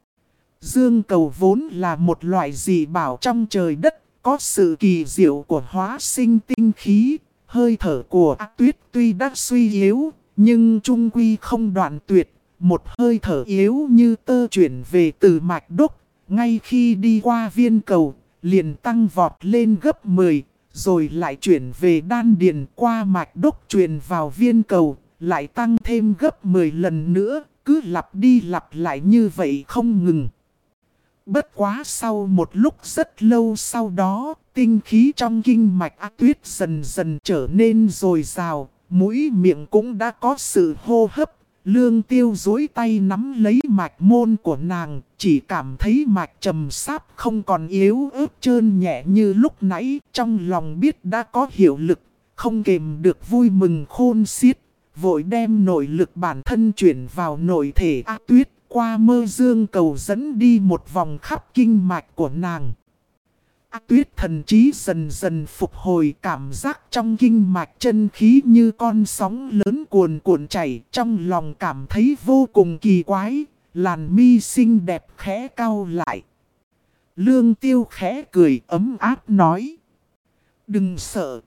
Dương cầu vốn là một loại dị bảo trong trời đất, có sự kỳ diệu của hóa sinh tinh khí. Hơi thở của A Tuyết tuy đã suy yếu, nhưng trung quy không đoạn tuyệt. Một hơi thở yếu như tơ chuyển về từ mạch đốc, ngay khi đi qua viên cầu, liền tăng vọt lên gấp 10, rồi lại chuyển về đan điền qua mạch đốc truyền vào viên cầu, lại tăng thêm gấp 10 lần nữa, cứ lặp đi lặp lại như vậy không ngừng. Bất quá sau một lúc rất lâu sau đó, tinh khí trong kinh mạch A Tuyết dần dần trở nên dồi dào, mũi miệng cũng đã có sự hô hấp. Lương Tiêu duỗi tay nắm lấy mạch môn của nàng, chỉ cảm thấy mạch trầm sáp không còn yếu ớt trơn nhẹ như lúc nãy, trong lòng biết đã có hiệu lực, không kềm được vui mừng khôn xiết, vội đem nội lực bản thân chuyển vào nội thể A Tuyết, qua mơ dương cầu dẫn đi một vòng khắp kinh mạch của nàng. A Tuyết thần trí dần dần phục hồi, cảm giác trong kinh mạch chân khí như con sóng lớn cuồn cuộn chảy, trong lòng cảm thấy vô cùng kỳ quái, làn mi xinh đẹp khẽ cau lại. Lương Tiêu khẽ cười ấm áp nói: Đừng sợ.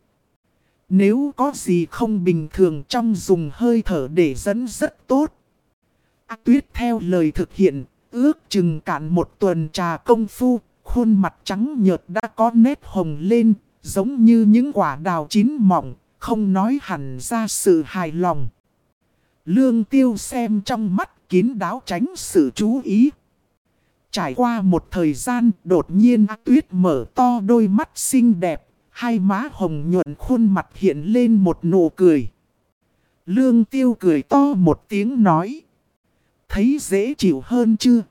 Nếu có gì không bình thường trong dùng hơi thở để dẫn rất tốt. A Tuyết theo lời thực hiện, ước chừng cạn một tuần trà công phu, khuôn mặt trắng nhợt đã có nét hồng lên, giống như những quả đào chín mọng, không nói hẳn ra sự hài lòng. Lương Tiêu xem trong mắt, kín đáo tránh sự chú ý. Trải qua một thời gian, đột nhiên A Tuyết mở to đôi mắt xinh đẹp, hai má hồng nhuận, khuôn mặt hiện lên một nụ cười. Lương Tiêu cười to một tiếng nói: Thấy dễ chịu hơn chưa?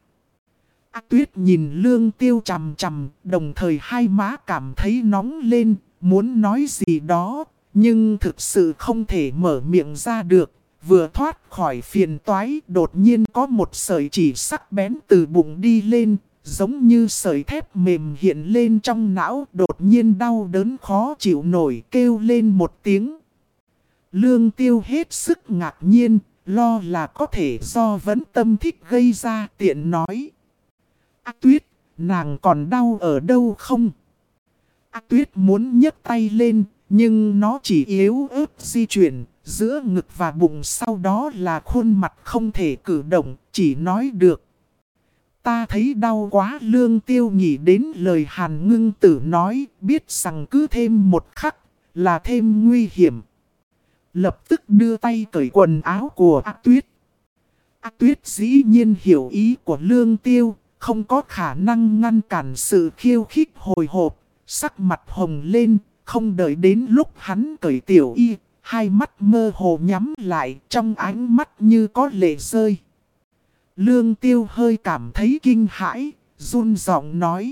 A Tuyết nhìn Lương Tiêu chằm chằm, đồng thời hai má cảm thấy nóng lên, muốn nói gì đó, nhưng thực sự không thể mở miệng ra được. Vừa thoát khỏi phiền toái, đột nhiên có một sợi chỉ sắc bén từ bụng đi lên, giống như sợi thép mềm hiện lên trong não, đột nhiên đau đớn khó chịu nổi, kêu lên một tiếng. Lương Tiêu hết sức ngạc nhiên, lo là có thể do vấn tâm thích gây ra, tiện nói: A Tuyết, nàng còn đau ở đâu không? A Tuyết muốn nhấc tay lên, nhưng nó chỉ yếu ớt di chuyển, giữa ngực và bụng, sau đó là khuôn mặt không thể cử động, chỉ nói được: Ta thấy đau quá. Lương Tiêu nghĩ đến lời Hàn Ngưng Tử nói, biết rằng cứ thêm một khắc là thêm nguy hiểm. lập tức đưa tay cởi quần áo của A Tuyết. A Tuyết dĩ nhiên hiểu ý của Lương Tiêu, không có khả năng ngăn cản sự khiêu khích hồi hộp, sắc mặt hồng lên, không đợi đến lúc hắn cởi tiểu y, hai mắt mơ hồ nhắm lại, trong ánh mắt như có lệ rơi. Lương Tiêu hơi cảm thấy kinh hãi, run giọng nói: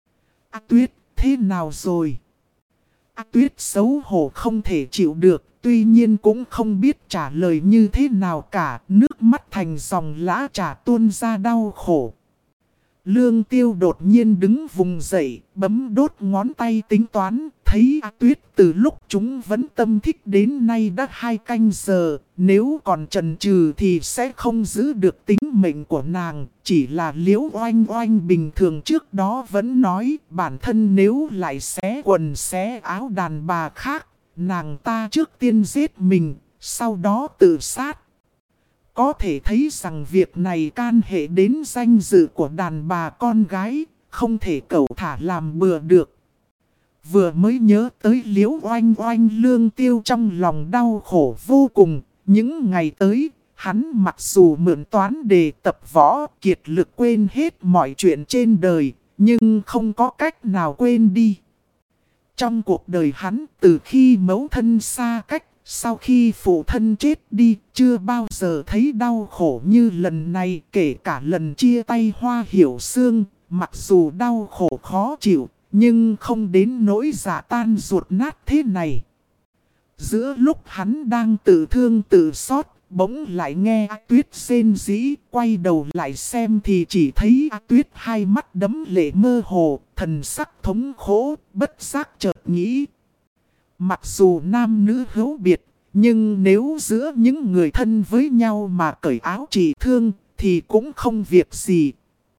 A Tuyết, thế nào rồi? A Tuyết xấu hổ không thể chịu được, tuy nhiên cũng không biết trả lời như thế nào cả, nước mắt thành dòng lã trà tuôn ra đau khổ. Lương Tiêu đột nhiên đứng vùng dậy, bấm đốt ngón tay tính toán, thấy A Tuyết từ lúc chúng vẫn tâm thích đến nay đã 2 canh giờ, nếu còn chần chừ thì sẽ không giữ được tính mệnh của nàng. Chỉ là Liễu Oanh Oanh bình thường trước đó vẫn nói bản thân nếu lại xé quần xé áo đàn bà khác, nàng ta trước tiên giết mình, sau đó tự sát. Có thể thấy rằng việc này can hệ đến danh dự của đàn bà con gái, không thể cẩu thả làm bừa được. Vừa mới nhớ tới Liễu Oanh Oanh, Lương Tiêu trong lòng đau khổ vô cùng. Những ngày tới, hắn mặc dù mượn toán để tập võ, kiệt lực quên hết mọi chuyện trên đời, nhưng không có cách nào quên đi. Trong cuộc đời hắn, từ khi mẫu thân xa cách, sau khi phụ thân chết đi, chưa bao giờ thấy đau khổ như lần này, kể cả lần chia tay Hoa Hiểu Sương, mặc dù đau khổ khó chịu, nhưng không đến nỗi dạ tan ruột nát thế này. Giữa lúc hắn đang tự thương tự xót, bỗng lại nghe A Tuyết rên rỉ, quay đầu lại xem thì chỉ thấy A Tuyết hai mắt đẫm lệ mơ hồ, thần sắc thống khổ, bất giác chợt nghĩ. Mặc dù nam nữ hữu biệt, nhưng nếu giữa những người thân với nhau mà cởi áo trị thương thì cũng không việc gì.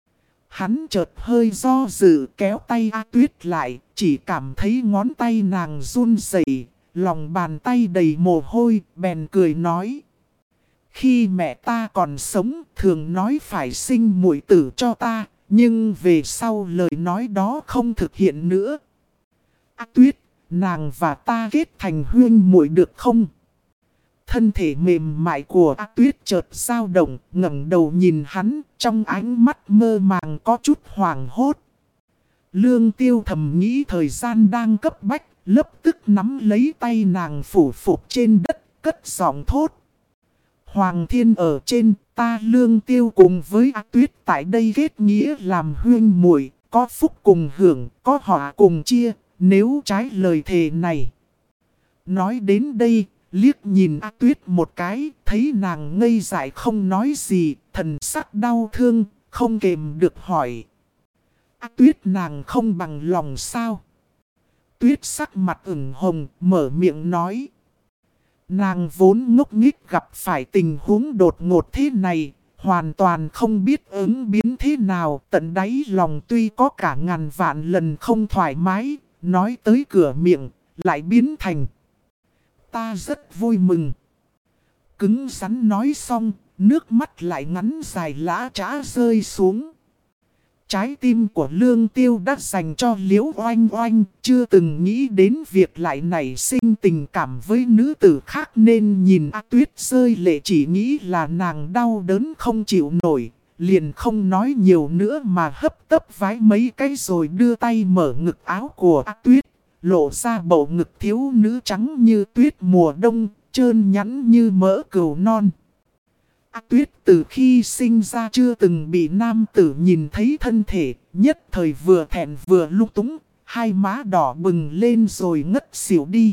Hắn chợt hơi do dự kéo tay A Tuyết lại, chỉ cảm thấy ngón tay nàng run rẩy, lòng bàn tay đầy mồ hôi, bèn cười nói. Khi mẹ ta còn sống, thường nói phải sinh muội tử cho ta, nhưng về sau lời nói đó không thực hiện nữa. A Tuyết, nàng và ta kết thành huynh muội được không? Thân thể mềm mại của A Tuyết chợt dao động, ngẩng đầu nhìn hắn, trong ánh mắt mơ màng có chút hoảng hốt. Lương Tiêu thầm nghĩ thời gian đang cấp bách, lập tức nắm lấy tay nàng phủ phục trên đất, cất giọng thốt. Hoàng thiên ở trên, ta Lương Tiêu cùng với A Tuyết tại đây kết nghĩa làm huynh muội, có phúc cùng hưởng, có họa cùng chia, nếu trái lời thề này. Nói đến đây, liếc nhìn A Tuyết một cái, thấy nàng ngây dại không nói gì, thần sắc đau thương, không kềm được hỏi. A Tuyết, nàng không bằng lòng sao? Tuyết sắc mặt ửng hồng, mở miệng nói. Nàng vốn ngốc nghếch, gặp phải tình huống đột ngột thế này, hoàn toàn không biết ứng biến thế nào. Tận đáy lòng tuy có cả ngàn vạn lần không thoải mái, nói tới cửa miệng, lại biến thành. Ta rất vui mừng. Cứng rắn nói xong, nước mắt lại ngắn dài lã trã rơi xuống. Trái tim của Lương Tiêu đã dành cho Liễu Oanh Oanh, chưa từng nghĩ đến việc lại nảy sinh tình cảm với nữ tử khác, nên nhìn A Tuyết rơi lệ chỉ nghĩ là nàng đau đớn không chịu nổi, liền không nói nhiều nữa mà hấp tấp vái mấy cái rồi đưa tay mở ngực áo của A Tuyết, lộ ra bộ ngực thiếu nữ trắng như tuyết mùa đông, trơn nhẵn như mỡ cừu non. A Tuyết từ khi sinh ra chưa từng bị nam tử nhìn thấy thân thể, nhất thời vừa thẹn vừa lung túng, hai má đỏ bừng lên rồi ngất xỉu đi.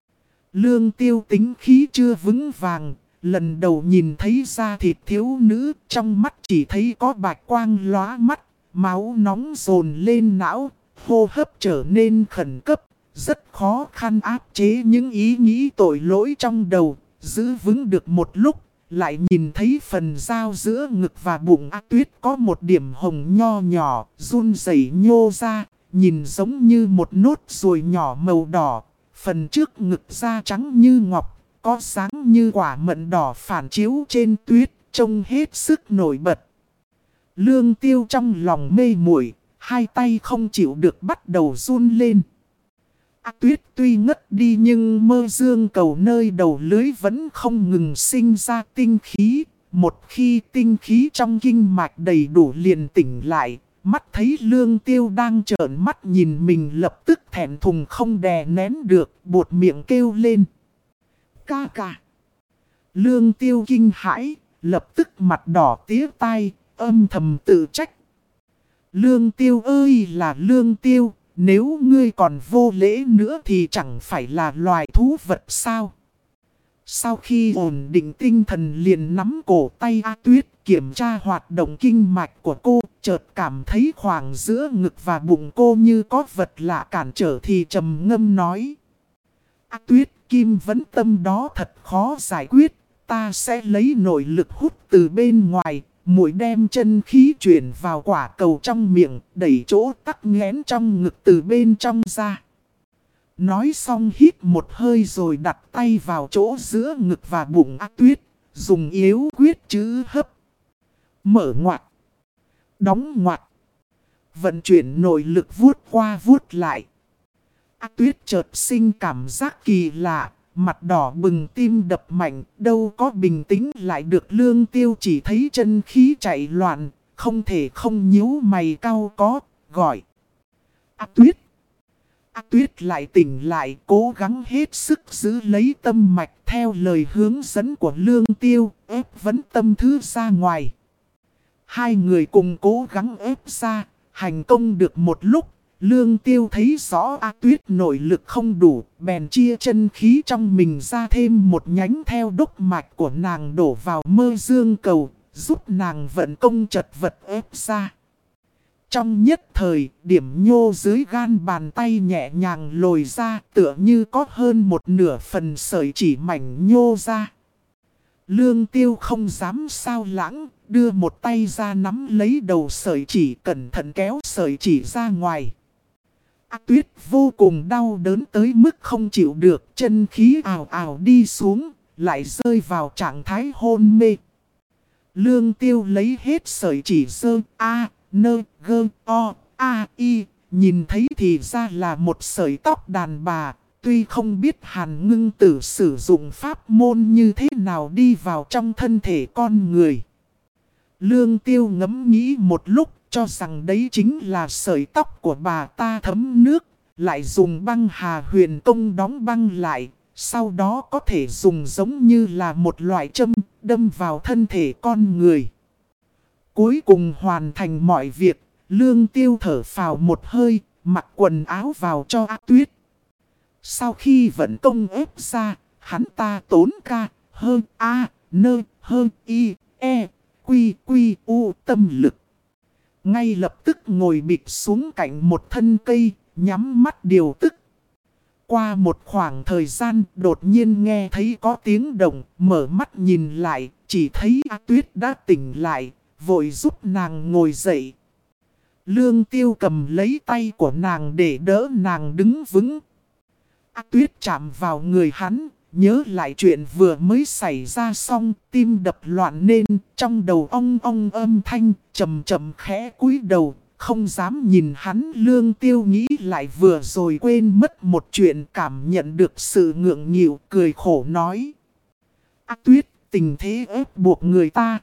Lương Tiêu tính khí chưa vững vàng, lần đầu nhìn thấy da thịt thiếu nữ, trong mắt chỉ thấy có bạch quang lóa mắt, máu nóng dồn lên não, hô hấp trở nên khẩn cấp, rất khó khăn áp chế những ý nghĩ tội lỗi trong đầu, giữ vững được một lúc. Lại nhìn thấy phần giao giữa ngực và bụng A Tuyết có một điểm hồng nho nhỏ, run rẩy nhô ra, nhìn giống như một nốt ruồi nhỏ màu đỏ. Phần trước ngực da trắng như ngọc, có sáng như quả mận đỏ phản chiếu trên tuyết, trông hết sức nổi bật. Lương Tiêu trong lòng mê muội, hai tay không chịu được bắt đầu run lên. Tuyết tuy ngất đi nhưng mơ dương cầu nơi đầu lưới vẫn không ngừng sinh ra tinh khí. Một khi tinh khí trong kinh mạch đầy đủ liền tỉnh lại, mắt thấy Lương Tiêu đang trợn mắt nhìn mình lập tức thẹn thùng không đè nén được, buột miệng kêu lên. Ca ca. Lương Tiêu kinh hãi, lập tức mặt đỏ tía tai, âm thầm tự trách. Lương Tiêu ơi là Lương Tiêu, nếu ngươi còn vô lễ nữa thì chẳng phải là loài thú vật sao? Sau khi ổn định tinh thần liền nắm cổ tay A Tuyết kiểm tra hoạt động kinh mạch của cô, chợt cảm thấy khoảng giữa ngực và bụng cô như có vật lạ cản trở thì trầm ngâm nói. A Tuyết, kim vấn tâm đó thật khó giải quyết, ta sẽ lấy nội lực hút từ bên ngoài, muội đem chân khí chuyển vào quả cầu trong miệng, đẩy chỗ tắc nghẽn trong ngực từ bên trong ra. Nói xong hít một hơi rồi đặt tay vào chỗ giữa ngực và bụng A Tuyết, dùng yếu quyết chữ hấp. Mở ngoặt, đóng ngoặt, vận chuyển nội lực vuốt qua vuốt lại. A Tuyết chợt sinh cảm giác kỳ lạ, mặt đỏ bừng tim đập mạnh, đâu có bình tĩnh lại được. Lương Tiêu chỉ thấy chân khí chạy loạn, không thể không nhíu mày cau có, gọi. A Tuyết! A Tuyết lại tỉnh lại, cố gắng hết sức giữ lấy tâm mạch theo lời hướng dẫn của Lương Tiêu, ép vấn tâm thứ ra ngoài. Hai người cùng cố gắng ép ra, hành công được một lúc. Lương Tiêu thấy rõ A Tuyết nội lực không đủ, bèn chia chân khí trong mình ra thêm một nhánh theo đốc mạch của nàng đổ vào mơ dương cầu, giúp nàng vận công chật vật ép ra. Trong nhất thời, điểm nhô dưới gan bàn tay nhẹ nhàng lồi ra, tựa như có hơn một nửa phần sợi chỉ mảnh nhô ra. Lương Tiêu không dám sao lãng, đưa một tay ra nắm lấy đầu sợi chỉ, cẩn thận kéo sợi chỉ ra ngoài. A Tuyết vô cùng đau đớn tới mức không chịu được, chân khí ào ào đi xuống, lại rơi vào trạng thái hôn mê. Lương Tiêu lấy hết sợi chỉ sơ A, nơ, gơ, o, a, y, nhìn thấy thì ra là một sợi tóc đàn bà. Tuy không biết Hàn Ngưng Tử sử dụng pháp môn như thế nào đi vào trong thân thể con người. Lương Tiêu ngẫm nghĩ một lúc, cho rằng đấy chính là sợi tóc của bà ta thấm nước, lại dùng băng hà huyền công đóng băng lại, sau đó có thể dùng giống như là một loại châm đâm vào thân thể con người. Cuối cùng hoàn thành mọi việc, Lương Tiêu thở phào một hơi, mặc quần áo vào cho A Tuyết. Sau khi vận công ép ra, hắn ta tốn ca, hơn A, nơ, hơn Y, E, Quy, Quy, U tâm lực. Ngay lập tức ngồi bịch xuống cạnh một thân cây, nhắm mắt điều tức. Qua một khoảng thời gian, đột nhiên nghe thấy có tiếng động, mở mắt nhìn lại, chỉ thấy A Tuyết đã tỉnh lại, vội giúp nàng ngồi dậy. Lương Tiêu cầm lấy tay của nàng để đỡ nàng đứng vững. A Tuyết chạm vào người hắn, nhớ lại chuyện vừa mới xảy ra xong, tim đập loạn nên trong đầu ong ong âm thanh, chậm chậm khẽ cúi đầu, không dám nhìn hắn. Lương Tiêu nghĩ lại vừa rồi quên mất một chuyện, cảm nhận được sự ngượng nghịu, cười khổ nói. A Tuyết, tình thế ép buộc người ta,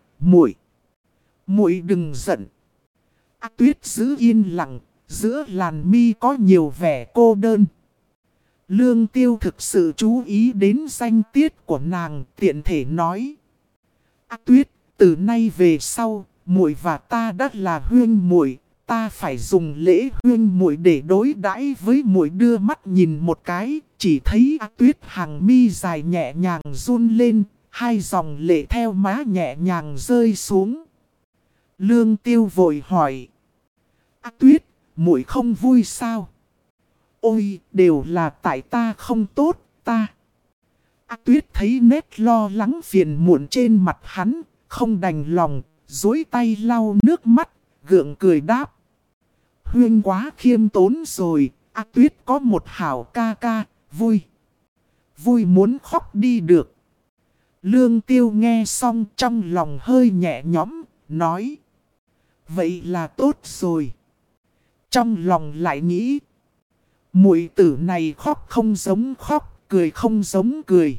muội đừng giận. A Tuyết giữ yên lặng, giữa làn mi có nhiều vẻ cô đơn. Lương Tiêu thực sự chú ý đến danh tiết của nàng, tiện thể nói. A Tuyết, từ nay về sau, muội và ta đã là huyên muội, ta phải dùng lễ huyên muội để đối đãi với muội. Đưa mắt nhìn một cái, chỉ thấy A Tuyết hàng mi dài nhẹ nhàng run lên, hai dòng lệ theo má nhẹ nhàng rơi xuống. Lương Tiêu vội hỏi. A Tuyết, muội không vui sao? Ôi, đều là tại ta không tốt, ta. A Tuyết thấy nét lo lắng phiền muộn trên mặt hắn, không đành lòng, duỗi tay lau nước mắt, gượng cười đáp. Huyên quá khiêm tốn rồi, A Tuyết có một hảo ca ca, vui. Vui muốn khóc đi được. Lương Tiêu nghe xong trong lòng hơi nhẹ nhõm, nói. Vậy là tốt rồi. Trong lòng lại nghĩ. Muội tử này khóc không giống khóc, cười không giống cười.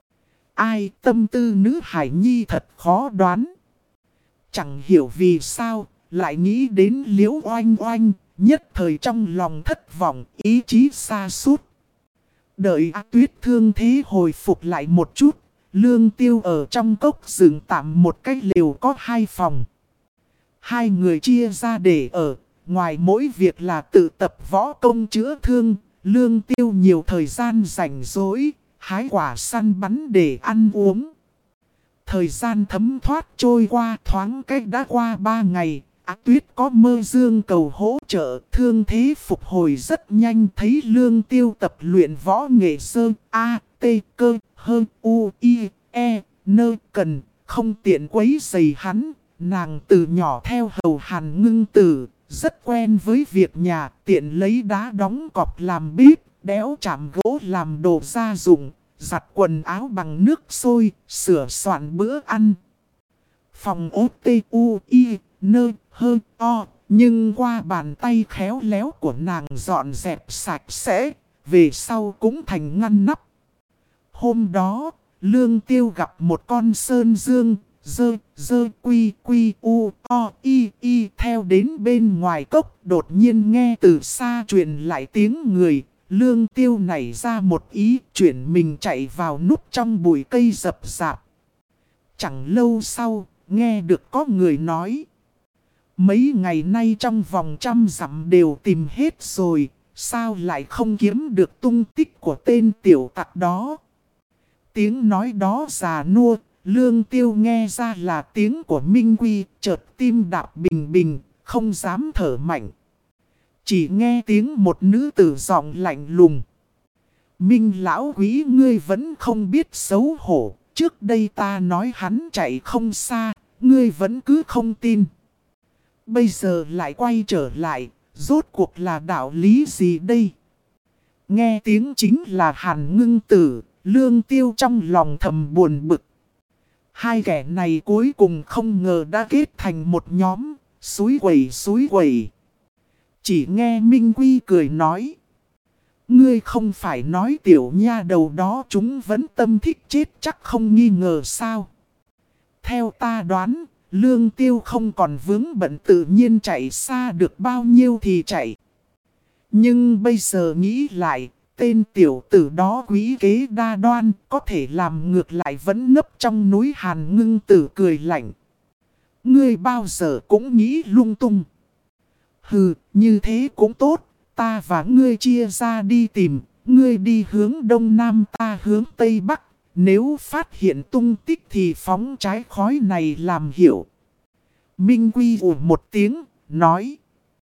Ai tâm tư nữ hải nhi thật khó đoán. Chẳng hiểu vì sao, lại nghĩ đến Liễu Oanh Oanh, nhất thời trong lòng thất vọng, ý chí sa sút. Đợi A Tuyết thương thế hồi phục lại một chút, Lương Tiêu ở trong cốc dựng tạm một cái lều có 2 phòng. 2 người chia ra để ở, ngoài mỗi việc là tự tập võ công chữa thương, Lương Tiêu nhiều thời gian rảnh rỗi, hái quả săn bắn để ăn uống. Thời gian thấm thoát trôi qua thoáng cách đã qua 3 ngày, Á Tuyết có mơ dương cầu hỗ trợ, thương thế phục hồi rất nhanh, thấy Lương Tiêu tập luyện võ nghệ sơ A, T, cơ, hơn U, I, E, nơ cần, không tiện quấy rầy hắn. Nàng từ nhỏ theo hầu Hàn Ngưng Tử, rất quen với việc nhà, tiện lấy đá đóng cọc làm bếp, đẽo chạm gỗ làm đồ gia dụng, giặt quần áo bằng nước sôi, sửa soạn bữa ăn. Phòng ốt T.U.I. nơ hơ o, nhưng qua bàn tay khéo léo của nàng dọn dẹp sạch sẽ, về sau cũng thành ngăn nắp. Hôm đó, Lương Tiêu gặp một con sơn dương, dơ quy quy u o y theo đến bên ngoài cốc, đột nhiên nghe từ xa truyền lại tiếng người. Lương Tiêu nảy ra một ý, chuyển mình chạy vào núp trong bụi cây rậm rạp. Chẳng lâu sau, nghe được có người nói: mấy ngày nay trong vòng 100 dặm đều tìm hết rồi, sao lại không kiếm được tung tích của tên tiểu tặc đó? Tiếng nói đó già nua, Lương Tiêu nghe ra là tiếng của Minh Quy, chợt tim đạp bình bình, không dám thở mạnh. Chỉ nghe tiếng một nữ tử giọng lạnh lùng: Minh lão quý, ngươi vẫn không biết xấu hổ, trước đây ta nói hắn chạy không xa, ngươi vẫn cứ không tin. Bây giờ lại quay trở lại, rốt cuộc là đạo lý gì đây? Nghe tiếng chính là Hàn Ngưng Tử, Lương Tiêu trong lòng thầm buồn bực. 2 kẻ này cuối cùng không ngờ đã kết thành một nhóm, xúi quẩy. Chỉ nghe Minh Quy cười nói: ngươi không phải nói tiểu nha đầu đó chúng vẫn tâm thích chết chắc không nghi ngờ sao? Theo ta đoán, Lương Tiêu không còn vướng bận, tự nhiên chạy xa được bao nhiêu thì chạy. Nhưng bây giờ nghĩ lại, tên tiểu tử đó quý kế đa đoan, có thể làm ngược lại vẫn nấp trong núi. Hàn Ngưng Tử cười lạnh: ngươi bao giờ cũng nghĩ lung tung. Hừ, như thế cũng tốt, ta và ngươi chia ra đi tìm, ngươi đi hướng đông nam, ta hướng tây bắc. Nếu phát hiện tung tích thì phóng trái khói này làm hiểu. Minh Quy ủ một tiếng, nói: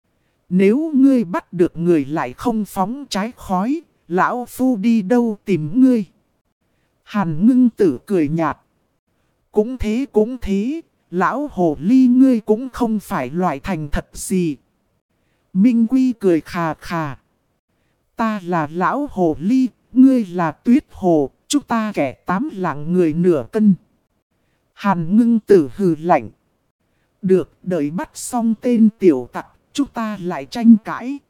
nếu ngươi bắt được người lại không phóng trái khói, lão phu đi đâu tìm ngươi? Hàn Ngưng Tử cười nhạt: cũng thế, lão hồ ly ngươi cũng không phải loại thành thật gì. Minh Quy cười khà khà: ta là lão hồ ly, ngươi là Tuyết Hồ, chúng ta kẻ 8 lạng người nửa cân. Hàn Ngưng Tử hừ lạnh: được, đợi bắt xong tên tiểu tặc, chúng ta lại tranh cãi.